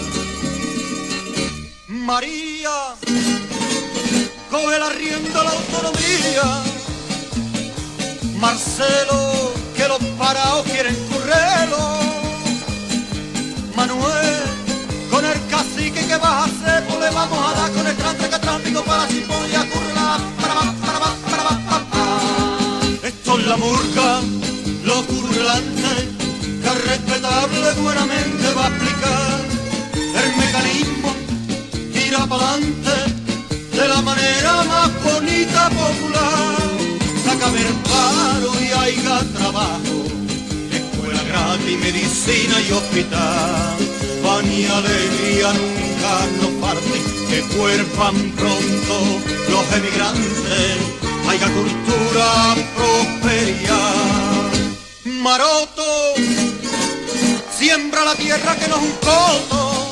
[SPEAKER 6] María, coge la rienda la autonomía. Marcelo, que los parados quieren currelo. Manuel, con el cacique que vas a hacer, pues le vamos a dar con el tráfico para chipón y a currela, para. Esto es la murga, lo currelante, que es respetable buenamente va a explicar el mecanismo, tira pa'lante, de la manera más bonita, popular. Sácame el paro y haya trabajo, escuela gratis, medicina y hospital. Pan y alegría nunca nos parten, que cuerpan pronto los emigrantes. Haya cultura, prosperidad. Maroto, siembra la tierra que no es un coto.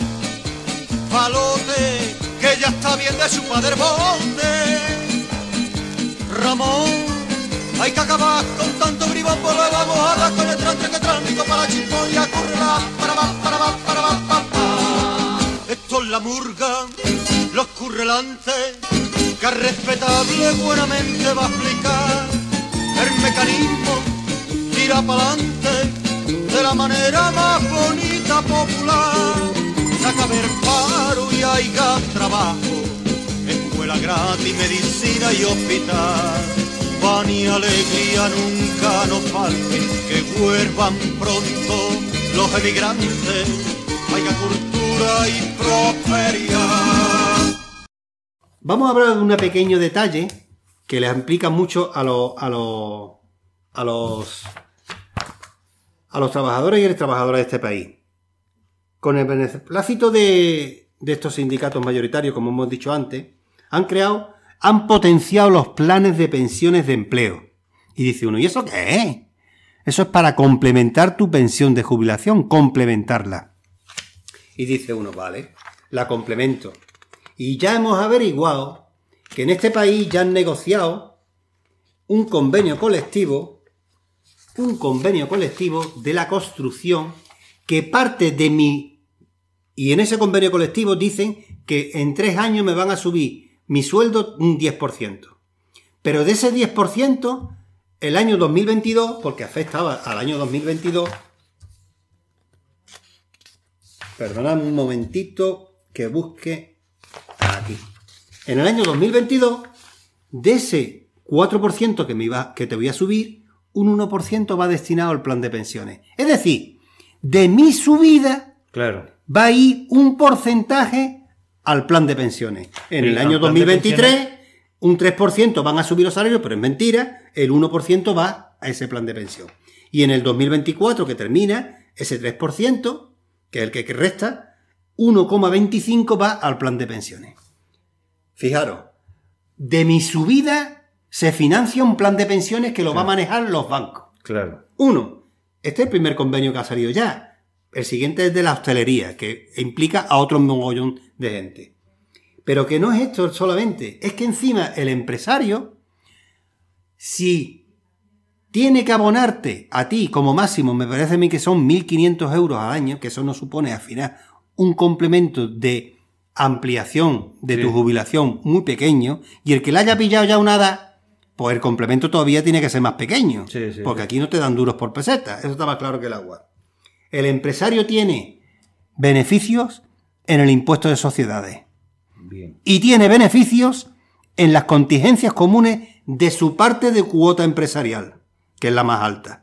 [SPEAKER 6] Palote, que ya está bien de su padre bote. Ramón, hay que acabar con tanto bribón, pues le vamos a dar con el tráfico para chimpón y a currela, para. Esto es la murga, los currelantes, que es respetable buenamente va a explicar el mecanismo, tira pa'lante, de la manera más bonita, popular. Saca el paro y haya trabajo, escuela gratis, medicina y hospital. Pan y alegría nunca nos falten, que vuelvan pronto los emigrantes. Haya cultura y prosperidad.
[SPEAKER 3] Vamos a hablar de un pequeño detalle que les implica mucho a los trabajadores y trabajadoras de este país. Con el beneplácito de estos sindicatos mayoritarios, como hemos dicho antes, han potenciado los planes de pensiones de empleo. Y dice uno, ¿y eso qué es? Eso es para complementar tu pensión de jubilación, complementarla. Y dice uno, vale, la complemento. Y ya hemos averiguado que en este país ya han negociado un convenio colectivo un convenio colectivo de la construcción que parte de mi... Y en ese convenio colectivo dicen que en 3 años me van a subir mi sueldo un 10%. Pero de ese 10%, el año 2022, porque afectaba al año 2022... Perdonad un momentito que busque aquí. En el año 2022, de ese 4% que te voy a subir, un 1% va destinado al plan de pensiones. Es decir, de mi subida
[SPEAKER 2] Claro.
[SPEAKER 3] va a ir un porcentaje al plan de pensiones. En
[SPEAKER 2] Sí,
[SPEAKER 3] el
[SPEAKER 2] al
[SPEAKER 3] año
[SPEAKER 2] plan de
[SPEAKER 3] 2023,
[SPEAKER 2] pensiones.
[SPEAKER 3] un 3% van a subir los salarios, pero es mentira, el 1% va a ese plan de pensión. Y en el 2024, que termina, ese 3%, que es el que resta, 1,25 va al plan de pensiones. Fijaros, de mi subida se financia un plan de pensiones que lo va a manejar los bancos.
[SPEAKER 2] Claro.
[SPEAKER 3] 1. Este es el primer convenio que ha salido ya. El siguiente es de la hostelería, que implica a otro mogollón de gente. Pero que no es esto solamente, es que encima el empresario, si tiene que abonarte a ti como máximo, me parece a mí que son 1.500 euros al año, que eso no supone al final un complemento de ampliación de tu jubilación muy pequeño, y el que le haya pillado ya una edad, pues el complemento todavía tiene que ser más pequeño, porque aquí no te dan duros por peseta, eso está más claro que el agua. El empresario tiene beneficios en el impuesto de sociedades.
[SPEAKER 2] Bien.
[SPEAKER 3] Y tiene beneficios en las contingencias comunes de su parte de cuota empresarial, que es la más alta.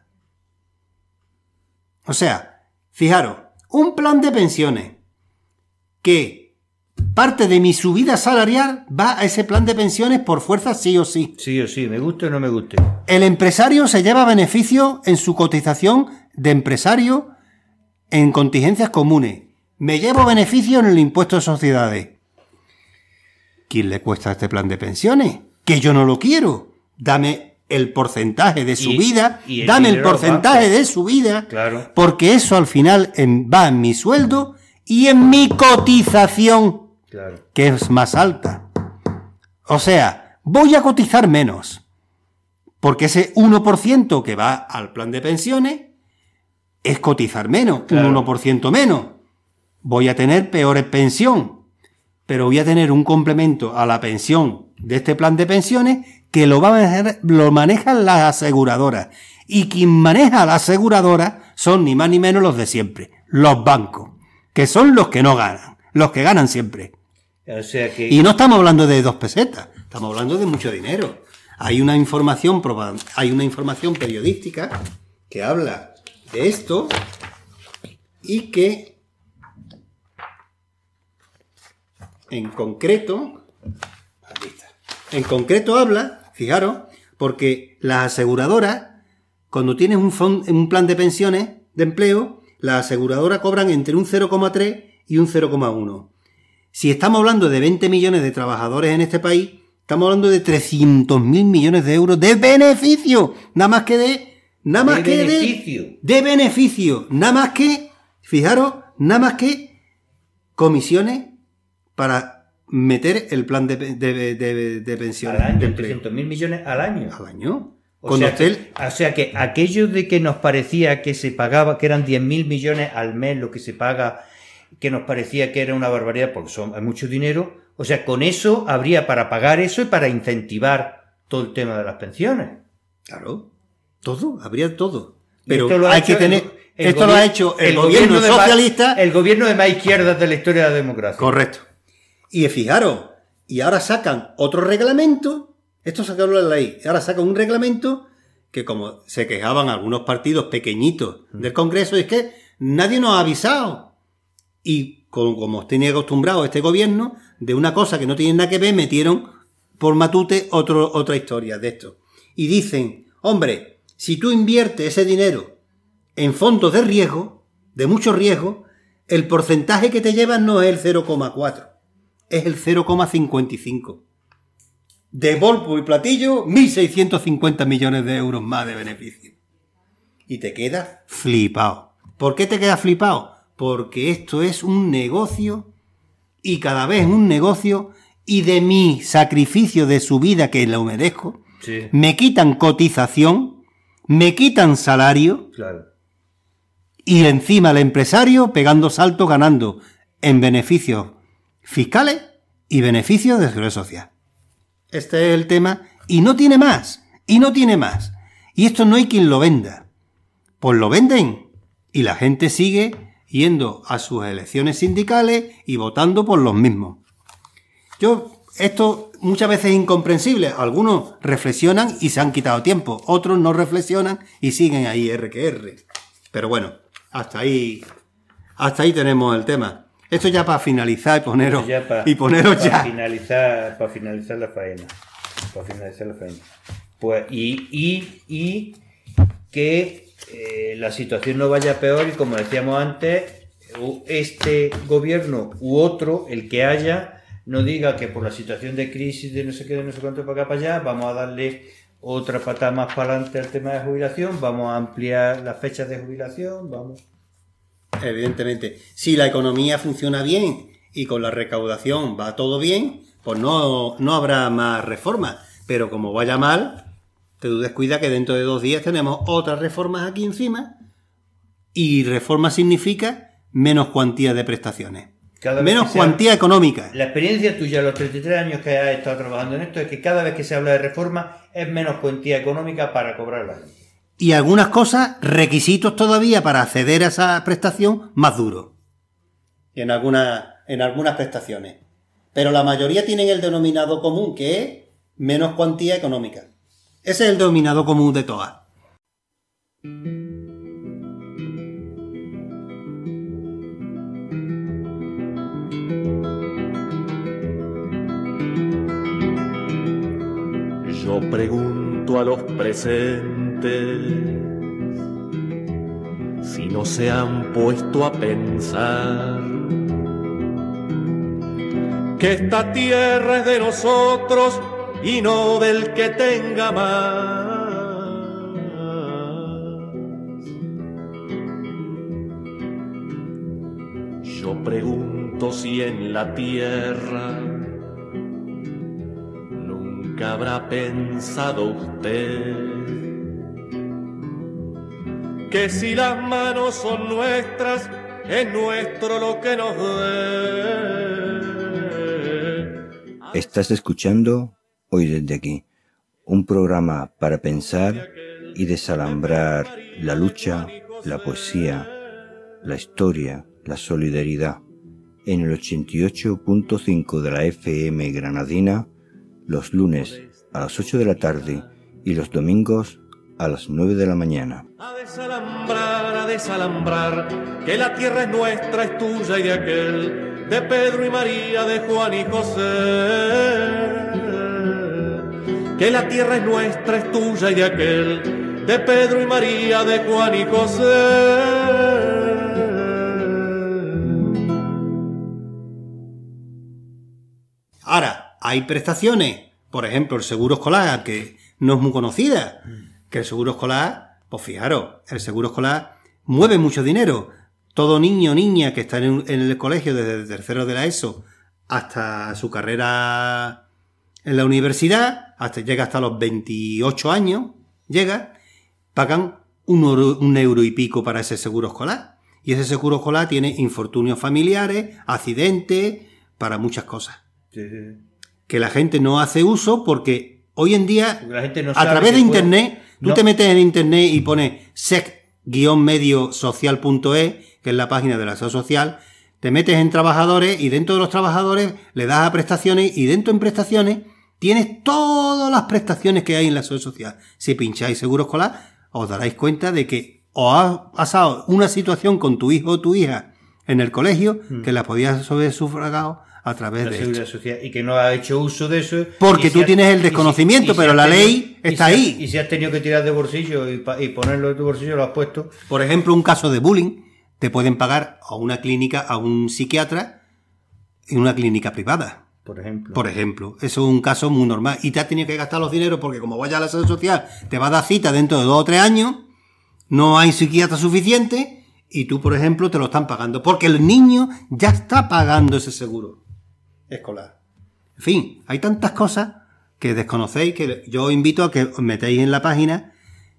[SPEAKER 3] O sea, fijaros, un plan de pensiones que parte de mi subida salarial va a ese plan de pensiones por fuerza sí o sí.
[SPEAKER 2] Sí o sí, me guste o no me guste.
[SPEAKER 3] El empresario se lleva beneficio en su cotización de empresario en contingencias comunes. Me llevo beneficio en el impuesto de sociedades. ¿Quién le cuesta este plan de pensiones? Que yo no lo quiero. Dame el porcentaje de subida, dame el porcentaje de subida,
[SPEAKER 2] claro,
[SPEAKER 3] porque eso al final va en mi sueldo y en mi cotización,
[SPEAKER 2] claro,
[SPEAKER 3] que es más alta. O sea, voy a cotizar menos, porque ese 1% que va al plan de pensiones es cotizar menos,
[SPEAKER 2] claro,
[SPEAKER 3] un 1% menos. Voy a tener peor pensión, pero voy a tener un complemento a la pensión de este plan de pensiones que lo manejan las aseguradoras. Y quien maneja las aseguradoras son ni más ni menos los de siempre, los bancos, que son los que no ganan, los que ganan siempre.
[SPEAKER 2] O sea que...
[SPEAKER 3] Y no estamos hablando de 2 pesetas, estamos hablando de mucho dinero. Hay una información periodística que habla de esto y que en concreto habla, fijaros, porque las aseguradoras, cuando tienes un plan de pensiones de empleo, las aseguradoras cobran entre un 0,3 y un 0,1. Si estamos hablando de 20 millones de trabajadores en este país, estamos hablando de 300.000 millones de euros de beneficio, nada más que de beneficio, nada más que, fijaros, nada más que comisiones para meter el plan de pensiones.
[SPEAKER 2] Al año, 300.000 millones al año.
[SPEAKER 3] Al año.
[SPEAKER 2] O sea que aquello de que nos parecía que se pagaba, que eran 10.000 millones al mes lo que se paga, que nos parecía que era una barbaridad, porque hay mucho dinero, o sea, con eso habría para pagar eso y para incentivar todo el tema de las pensiones.
[SPEAKER 3] Claro, todo, habría todo. Pero
[SPEAKER 2] esto lo
[SPEAKER 3] hay que tener... Esto lo ha hecho el gobierno socialista...
[SPEAKER 2] El gobierno de más izquierdas de la historia de la democracia.
[SPEAKER 3] Correcto. Y fijaros, y ahora sacan otro reglamento, esto sacaron la ley, ahora sacan un reglamento que, como se quejaban algunos partidos pequeñitos del Congreso, es que nadie nos ha avisado. Y como os tenía acostumbrado este gobierno, de una cosa que no tiene nada que ver, metieron por matute otra historia de esto. Y dicen, hombre, si tú inviertes ese dinero en fondos de riesgo, de mucho riesgo, el porcentaje que te llevas no es el 0,4. Es el 0,55. De polvo y platillo, 1.650 millones de euros más de beneficio. Y te quedas flipado. ¿Por qué te quedas flipado? Porque esto es un negocio y cada vez un negocio, y de mi sacrificio de su vida, que lo merezco,
[SPEAKER 2] sí,
[SPEAKER 3] me quitan cotización me quitan salario
[SPEAKER 2] Claro.
[SPEAKER 3] y encima el empresario pegando saltos ganando en beneficios fiscales y beneficios de seguridad social. Este es el tema y no tiene más, y no tiene más. Y esto no hay quien lo venda. Pues lo venden y la gente sigue yendo a sus elecciones sindicales y votando por los mismos. Esto muchas veces es incomprensible. Algunos reflexionan y se han quitado tiempo. Otros no reflexionan y siguen ahí R que R. Pero bueno, hasta ahí tenemos el tema. Esto ya para finalizar y poneros ya.
[SPEAKER 2] Para finalizar la faena. Pues y que la situación no vaya peor y como decíamos antes, este gobierno u otro, el que haya, no diga que por la situación de crisis de no sé qué, de no sé cuánto para acá para allá, vamos a darle otra patada más para adelante al tema de jubilación, vamos a ampliar las fechas de jubilación, vamos.
[SPEAKER 3] Evidentemente, si la economía funciona bien y con la recaudación va todo bien, pues no habrá más reformas. Pero como vaya mal, te descuida que dentro de 2 días tenemos otras reformas aquí encima y reforma significa menos cuantía de prestaciones. Menos cuantía económica.
[SPEAKER 2] La experiencia tuya, los 33 años que has estado trabajando en esto, es que cada vez que se habla de reforma es menos cuantía económica para cobrarla.
[SPEAKER 3] Y algunas cosas, requisitos todavía para acceder a esa prestación más duros. En algunas prestaciones. Pero la mayoría tienen el denominador común, que es menos cuantía económica. Ese es el denominador común de todas.
[SPEAKER 7] Yo pregunto a los presentes si no se han puesto a pensar que esta tierra es de nosotros y no del que tenga más. Yo pregunto si en la tierra nunca habrá pensado usted que si las manos son nuestras, es nuestro lo que nos dé.
[SPEAKER 8] Estás escuchando Hoy desde aquí, un programa para pensar y desalambrar la lucha, la poesía, la historia, la solidaridad, en el 88.5 de la FM granadina, los lunes a las 8 de la tarde y los domingos a las 9 de la mañana.
[SPEAKER 7] A desalambrar, que la tierra es nuestra, es tuya y de aquel, de Pedro y María, de Juan y José. Que la tierra es nuestra, es tuya y de aquel, de Pedro y María, de Juan y José.
[SPEAKER 3] Ahora, hay prestaciones, por ejemplo, el seguro escolar, que no es muy conocida, que el seguro escolar, pues fijaros, el seguro escolar mueve mucho dinero. Todo niño o niña que está en el colegio desde el tercero de la ESO hasta su carrera en la universidad, llega hasta los 28 años, pagan un euro y pico para ese seguro escolar. Y ese seguro escolar tiene infortunios familiares, accidentes, para muchas cosas.
[SPEAKER 2] Sí.
[SPEAKER 3] Que la gente no hace uso porque hoy en día,
[SPEAKER 2] la gente no
[SPEAKER 3] a través de internet, tú te metes en internet y pones sec-mediosocial.es, que es la página de la Seguridad Social, te metes en trabajadores y dentro de los trabajadores le das a prestaciones y dentro en prestaciones tienes todas las prestaciones que hay en la Seguridad Social. Si pincháis seguro escolar, os daréis cuenta de que os ha pasado una situación con tu hijo o tu hija en el colegio que la podías haber sufragado a través de
[SPEAKER 2] Seguridad Social y que no ha hecho uso de eso.
[SPEAKER 3] Porque tú tienes el desconocimiento, pero la ley está ahí.
[SPEAKER 2] Y si has tenido que tirar de bolsillo y ponerlo de tu bolsillo, lo has puesto.
[SPEAKER 3] Por ejemplo, un caso de bullying, te pueden pagar a una clínica, a un psiquiatra en una clínica privada. Por ejemplo, eso es un caso muy normal. Y te has tenido que gastar los dineros porque como vaya a la Seguridad Social, te va a dar cita dentro de 2 o 3 años, no hay psiquiatra suficiente y tú, por ejemplo, te lo están pagando. Porque el niño ya está pagando ese seguro escolar. En fin, hay tantas cosas que desconocéis que yo os invito a que os metáis en la página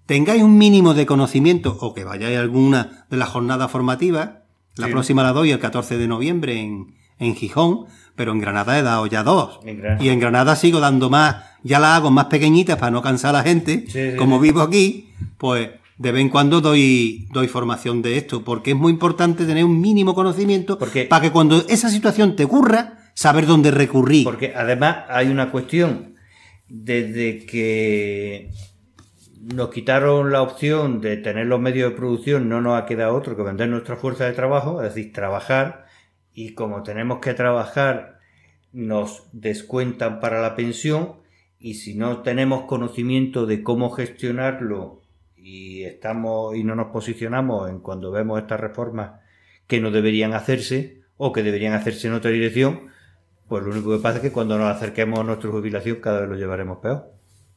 [SPEAKER 3] tengáis un mínimo de conocimiento o que vayáis a alguna de las jornadas formativas. La próxima la doy el 14 de noviembre en Gijón, pero en Granada he dado ya 2. Y en Granada sigo dando más, ya las hago más pequeñitas para no cansar a la gente. Como vivo aquí, pues de vez en cuando doy formación de esto, porque es muy importante tener un mínimo conocimiento para que cuando esa situación te ocurra, saber dónde recurrir.
[SPEAKER 2] Porque además hay una cuestión, desde que nos quitaron la opción de tener los medios de producción, no nos ha quedado otro que vender nuestra fuerza de trabajo, es decir, trabajar, y como tenemos que trabajar, nos descuentan para la pensión, y si no tenemos conocimiento de cómo gestionarlo y no nos posicionamos en cuando vemos estas reformas que no deberían hacerse o que deberían hacerse en otra dirección, pues lo único que pasa es que cuando nos acerquemos a nuestra jubilación cada vez lo llevaremos peor.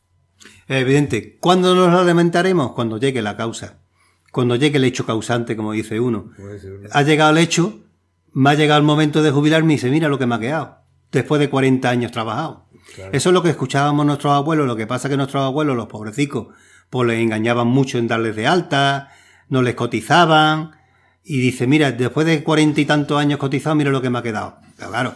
[SPEAKER 3] Es evidente. ¿Cuándo nos lo lamentaremos? Cuando llegue la causa. Cuando llegue el hecho causante, como dice uno. Ha llegado el hecho, me ha llegado el momento de jubilarme y dice, mira lo que me ha quedado. Después de 40 años trabajado. Claro. Eso es lo que escuchábamos nuestros abuelos. Lo que pasa es que nuestros abuelos, los pobrecicos, pues les engañaban mucho en darles de alta, no les cotizaban. Y dice, mira, después de 40 y tantos años cotizados, mira lo que me ha quedado. Pero claro,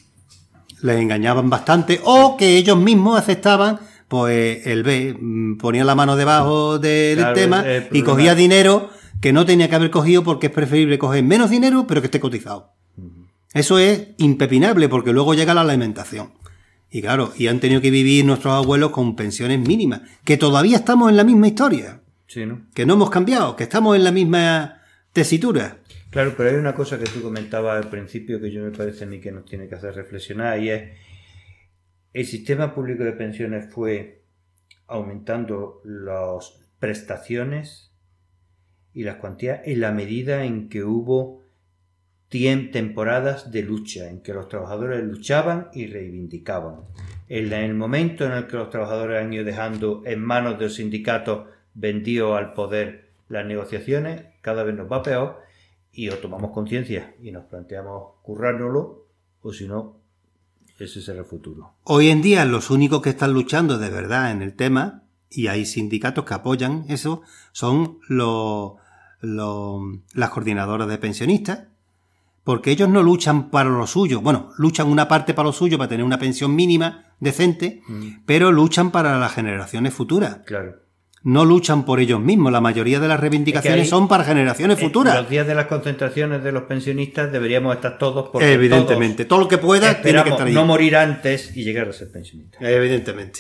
[SPEAKER 3] les engañaban bastante. O que ellos mismos aceptaban, pues el B, ponía la mano debajo del tema y cogía dinero que no tenía que haber cogido, porque es preferible coger menos dinero pero que esté cotizado. Eso es impepinable, porque luego llega la alimentación. Y claro, y han tenido que vivir nuestros abuelos con pensiones mínimas, que todavía estamos en la misma historia.
[SPEAKER 2] Sí, ¿no? Que
[SPEAKER 3] no hemos cambiado, que estamos en la misma tesitura.
[SPEAKER 2] Claro, pero hay una cosa que tú comentabas al principio que yo me parece a mí que nos tiene que hacer reflexionar, y es: el sistema público de pensiones fue aumentando las prestaciones y las cuantías en la medida en que hubo temporadas de lucha, en que los trabajadores luchaban y reivindicaban. En el momento en el que los trabajadores han ido dejando en manos de los sindicatos, vendidos al poder, las negociaciones, cada vez nos va peor, y o tomamos conciencia y nos planteamos currárnoslo, o si no, ese será el futuro.
[SPEAKER 3] Hoy en día los únicos que están luchando de verdad en el tema, y hay sindicatos que apoyan eso, son las coordinadoras de pensionistas, porque ellos no luchan para lo suyo. Bueno, luchan una parte para lo suyo, para tener una pensión mínima decente, pero luchan para las generaciones futuras.
[SPEAKER 2] Claro.
[SPEAKER 3] No luchan por ellos mismos. La mayoría de las reivindicaciones son para generaciones futuras.
[SPEAKER 2] En los días de las concentraciones de los pensionistas deberíamos estar todos, porque
[SPEAKER 3] evidentemente, todo lo que pueda tiene que estar ahí.
[SPEAKER 2] No morir antes y llegar a ser pensionistas.
[SPEAKER 3] Evidentemente.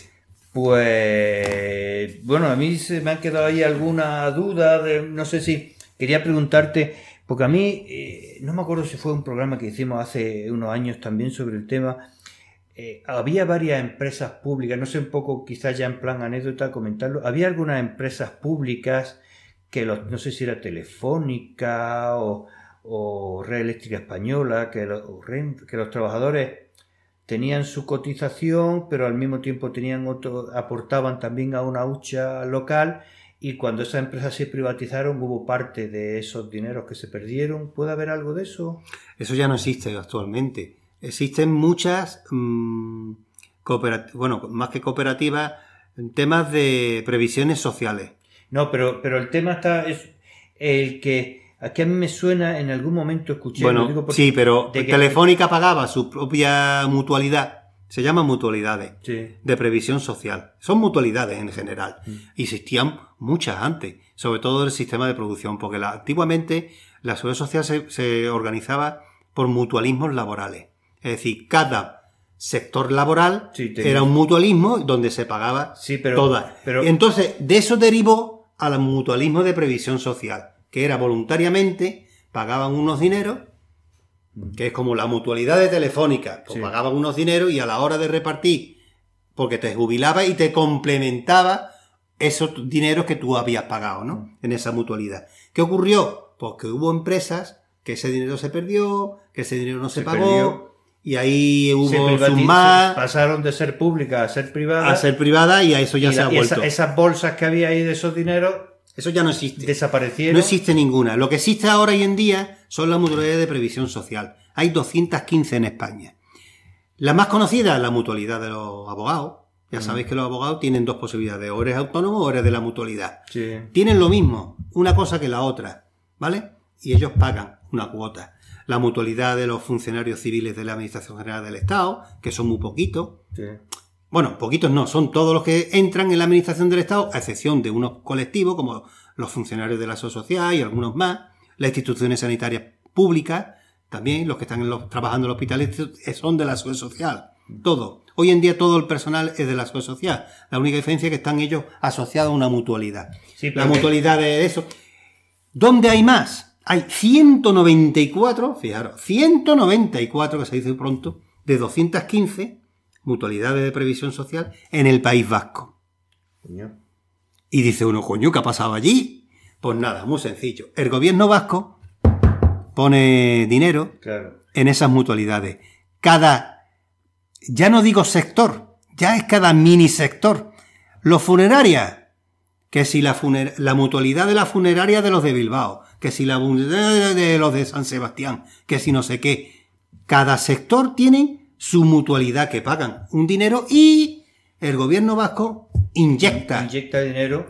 [SPEAKER 2] Pues bueno, a mí se me ha quedado ahí alguna duda, no sé si quería preguntarte, porque a mí no me acuerdo si fue un programa que hicimos hace unos años también sobre el tema. Había varias empresas públicas, no sé, un poco quizás ya en plan anécdota comentarlo, había algunas empresas públicas que no sé si era Telefónica o Red Eléctrica Española, que los trabajadores tenían su cotización, pero al mismo tiempo aportaban también a una hucha local, y cuando esas empresas se privatizaron hubo parte de esos dineros que se perdieron. ¿Puede haber algo de eso?
[SPEAKER 3] Eso ya no existe actualmente. Existen muchas cooperativas, bueno, más que cooperativas, temas de previsiones sociales.
[SPEAKER 2] No, pero el tema es el que aquí a mí me suena, en algún momento escuché.
[SPEAKER 3] Bueno, sí, pero Telefónica pagaba su propia mutualidad. Se llaman mutualidades de previsión social. Son mutualidades en general. Existían muchas antes, sobre todo el sistema de producción, porque antiguamente la seguridad social se organizaba por mutualismos laborales. Es decir, cada sector laboral era un mutualismo donde se pagaba todas. Entonces, de eso derivó al mutualismo de previsión social, que era voluntariamente, pagaban unos dineros, que es como la mutualidad de Telefónica, pues pagaban unos dineros y a la hora de repartir, porque te jubilabas y te complementaba esos dineros que tú habías pagado, ¿no? En esa mutualidad. ¿Qué ocurrió? Pues que hubo empresas que ese dinero se perdió, que ese dinero no se pagó, y ahí hubo sumar.
[SPEAKER 2] Pasaron de ser públicas a ser privadas.
[SPEAKER 3] A ser privadas, y a eso ya se ha vuelto.
[SPEAKER 2] Esas bolsas que había ahí de esos dineros,
[SPEAKER 3] eso ya no existe.
[SPEAKER 2] Desaparecieron.
[SPEAKER 3] No existe ninguna. Lo que existe ahora y en día son las mutualidades de previsión social. Hay 215 en España. La más conocida es la mutualidad de los abogados, Ya sabéis que los abogados tienen dos posibilidades, o eres autónomo o eres de la mutualidad.
[SPEAKER 2] Sí.
[SPEAKER 3] Tienen lo mismo, una cosa que la otra, ¿vale? Y ellos pagan una cuota. La mutualidad de los funcionarios civiles de la Administración General del Estado, que son muy poquitos.
[SPEAKER 2] Sí.
[SPEAKER 3] Bueno, poquitos no, son todos los que entran en la Administración del Estado, a excepción de unos colectivos como los funcionarios de la Seguridad Social y algunos más, las instituciones sanitarias públicas, también los que están trabajando en los hospitales son de la Seguridad Social. Todo. Hoy en día todo el personal es de la Seguridad Social. La única diferencia es que están ellos asociados a una mutualidad.
[SPEAKER 2] Sí,
[SPEAKER 3] la mutualidad de eso. ¿Dónde hay más? Hay 194, fijaros, 194, que se dice pronto, de 215 mutualidades de previsión social en el País Vasco.
[SPEAKER 2] Coño.
[SPEAKER 3] Y dice uno, coño, ¿qué ha pasado allí? Pues nada, muy sencillo. El gobierno vasco pone dinero en esas mutualidades. Ya no digo sector, ya es cada mini sector. Los funerarias, que si la mutualidad de la funeraria de los de Bilbao, que si la de los de San Sebastián, que si no sé qué. Cada sector tiene su mutualidad que pagan un dinero y el gobierno vasco inyecta dinero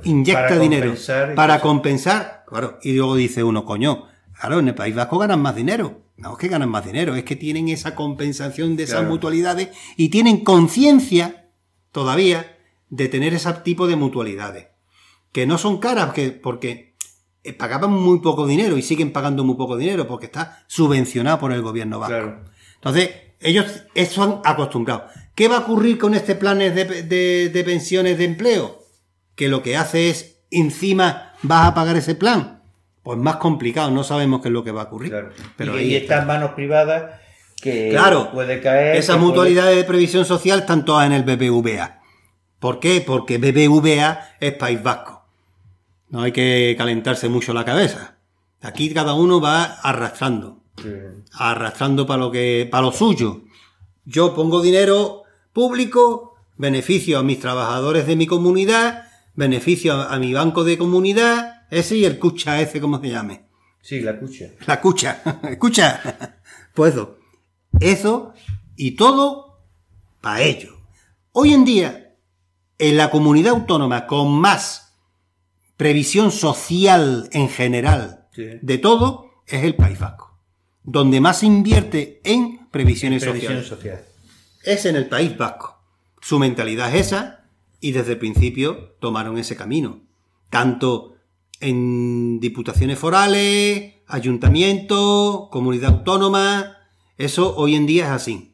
[SPEAKER 3] para compensar. Claro, y luego dice uno, coño, claro, en el País Vasco ganan más dinero. No es que ganan más dinero, es que tienen esa compensación de esas mutualidades y tienen conciencia todavía de tener ese tipo de mutualidades. Que no son caras, porque pagaban muy poco dinero y siguen pagando muy poco dinero porque está subvencionado por el gobierno vasco. Claro. Entonces, ellos están acostumbrados. ¿Qué va a ocurrir con este plan de pensiones de empleo? Que lo que hace es, encima, vas a pagar ese plan. Pues más complicado, no sabemos qué es lo que va a ocurrir. Claro.
[SPEAKER 2] Pero y está en manos privadas que puede caer.
[SPEAKER 3] Esas mutualidades de previsión social están todas en el BBVA. ¿Por qué? Porque BBVA es País Vasco. No hay que calentarse mucho la cabeza. Aquí cada uno va arrastrando. Sí. Arrastrando para lo suyo. Yo pongo dinero público, beneficio a mis trabajadores de mi comunidad, beneficio a mi banco de comunidad, ese y el cucha ese, ¿cómo se llame?
[SPEAKER 2] Sí, la cucha.
[SPEAKER 3] La cucha. Escucha. Pues eso y todo para ello. Hoy en día, en la comunidad autónoma con más previsión social en general de todo, es el País Vasco. Donde más se invierte en previsiones sociales. Es en el País Vasco. Su mentalidad es esa y desde el principio tomaron ese camino. Tanto en diputaciones forales, ayuntamientos, comunidad autónoma, eso hoy en día es así.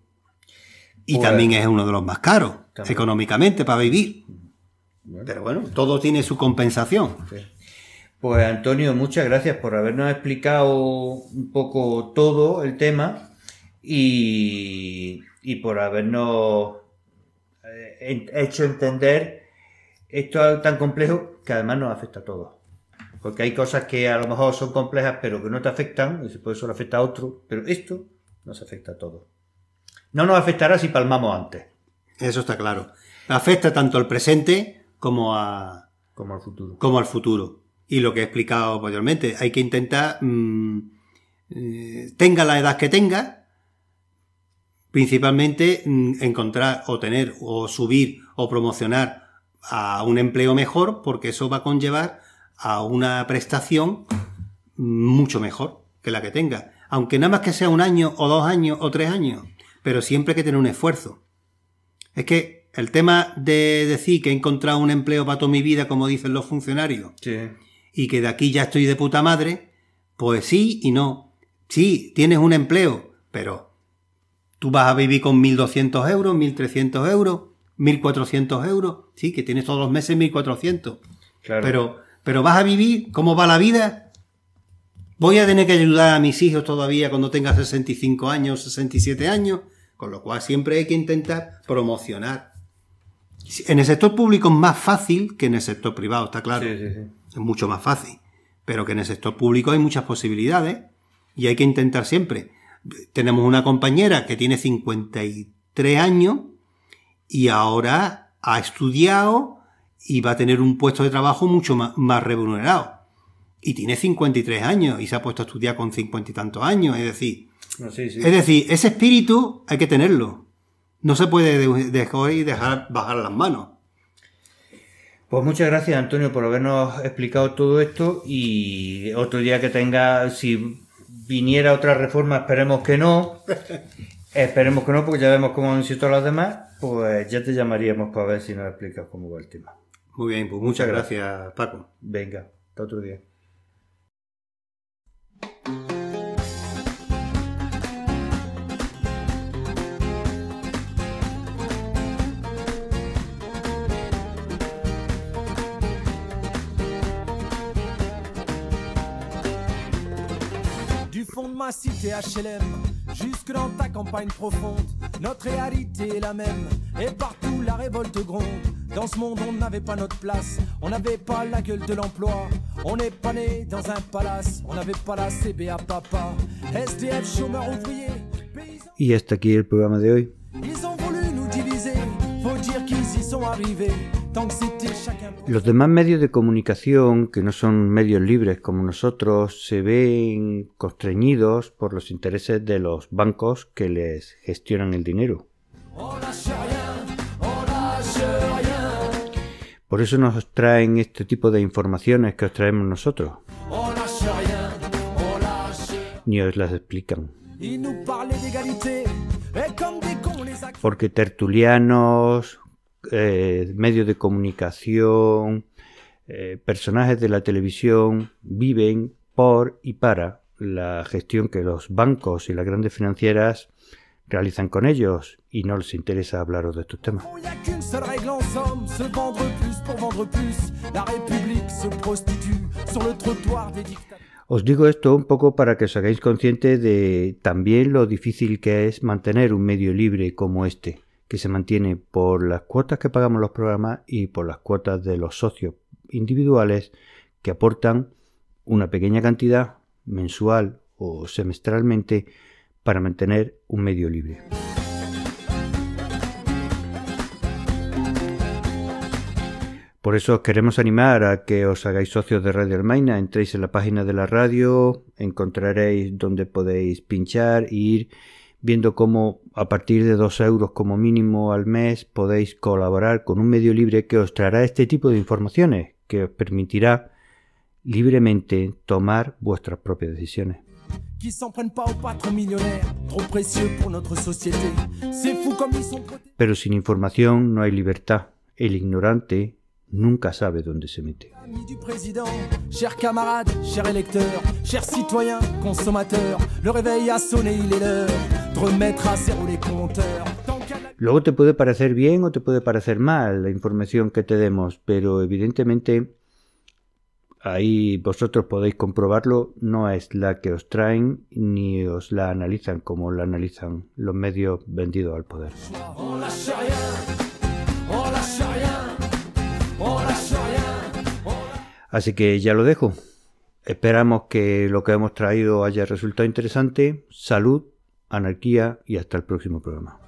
[SPEAKER 3] Y también es uno de los más caros, económicamente, para vivir. Pero bueno, todo tiene su compensación.
[SPEAKER 2] Sí. Pues Antonio, muchas gracias por habernos explicado un poco todo el tema y por habernos hecho entender esto tan complejo que además nos afecta a todos. Porque hay cosas que a lo mejor son complejas pero que no te afectan y por eso le afecta a otro, pero esto nos afecta a todos. No nos afectará si palmamos antes.
[SPEAKER 3] Eso está claro. Afecta tanto al presente como al futuro. Y lo que he explicado anteriormente, hay que intentar, tenga la edad que tenga, principalmente encontrar o tener o subir o promocionar a un empleo mejor, porque eso va a conllevar a una prestación mucho mejor que la que tenga. Aunque nada más que sea 1 año o 2 años o 3 años, pero siempre hay que tener un esfuerzo. Es que el tema de decir que he encontrado un empleo para toda mi vida, como dicen los funcionarios, y que de aquí ya estoy de puta madre, pues sí y no. Sí, tienes un empleo, pero tú vas a vivir con 1.200 euros, 1.300 euros, 1.400 euros, sí, que tienes todos los meses 1.400. Claro. Pero vas a vivir, ¿cómo va la vida? Voy a tener que ayudar a mis hijos todavía cuando tenga 65 años, 67 años, con lo cual siempre hay que intentar promocionar. En el sector público es más fácil que en el sector privado, está claro. Sí. Es mucho más fácil. Pero que en el sector público hay muchas posibilidades y hay que intentar siempre. Tenemos una compañera que tiene 53 años y ahora ha estudiado y va a tener un puesto de trabajo mucho más remunerado. Y tiene 53 años y se ha puesto a estudiar con 50 y tantos años. Es decir, ese espíritu hay que tenerlo. No se puede dejar bajar las manos.
[SPEAKER 2] Pues muchas gracias, Antonio, por habernos explicado todo esto, y otro día que tenga, si viniera otra reforma, esperemos que no, porque ya vemos cómo han sido todas las demás, pues ya te llamaríamos para ver si nos explicas cómo va el tema.
[SPEAKER 3] Muy bien, pues muchas gracias, Paco.
[SPEAKER 2] Venga, hasta otro día.
[SPEAKER 9] Du fond de ma cité HLM, jusque dans ta campagne profonde, notre réalité est la même, et partout la révolte gronde. Dans ce monde on n'avait pas notre place, on n'avait pas la gueule de l'emploi, on n'est pas né dans un palace, on n'avait pas la CBA papa, SDF, chômeurs, ouvriers, paysans...
[SPEAKER 2] Y hasta aquí el programa de hoy.
[SPEAKER 9] Ils ont voulu nous diviser, faut dire qu'ils y sont arrivés.
[SPEAKER 2] Los demás medios de comunicación, que no son medios libres como nosotros, se ven constreñidos por los intereses de los bancos que les gestionan el dinero. Por eso nos traen este tipo de informaciones que os traemos nosotros. Ni os las explican. Porque tertulianos, medios de comunicación, personajes de la televisión viven por y para la gestión que los bancos y las grandes financieras realizan con ellos, y no les interesa hablaros de estos temas. Os digo esto un poco para que os hagáis conscientes de también lo difícil que es mantener un medio libre como este, que se mantiene por las cuotas que pagamos los programas y por las cuotas de los socios individuales que aportan una pequeña cantidad mensual o semestralmente para mantener un medio libre. Por eso os queremos animar a que os hagáis socios de Radio Almaina. Entréis en la página de la radio, encontraréis donde podéis pinchar e ir viendo cómo a partir de 2 euros como mínimo al mes podéis colaborar con un medio libre que os traerá este tipo de informaciones, que os permitirá libremente tomar vuestras propias decisiones. Pero sin información no hay libertad. El ignorante nunca sabe dónde se mete.
[SPEAKER 9] Chers camarades, chers électeurs, chers citoyens, consommateurs, le réveil a sonné, il est l'heure de remettre à zéro les compteurs.
[SPEAKER 2] Luego te puede parecer bien o te puede parecer mal la información que te demos, pero evidentemente ahí vosotros podéis comprobarlo, no es la que os traen ni os la analizan como la analizan los medios vendidos al poder. Así que ya lo dejo. Esperamos que lo que hemos traído haya resultado interesante. Salud, anarquía y hasta el próximo programa.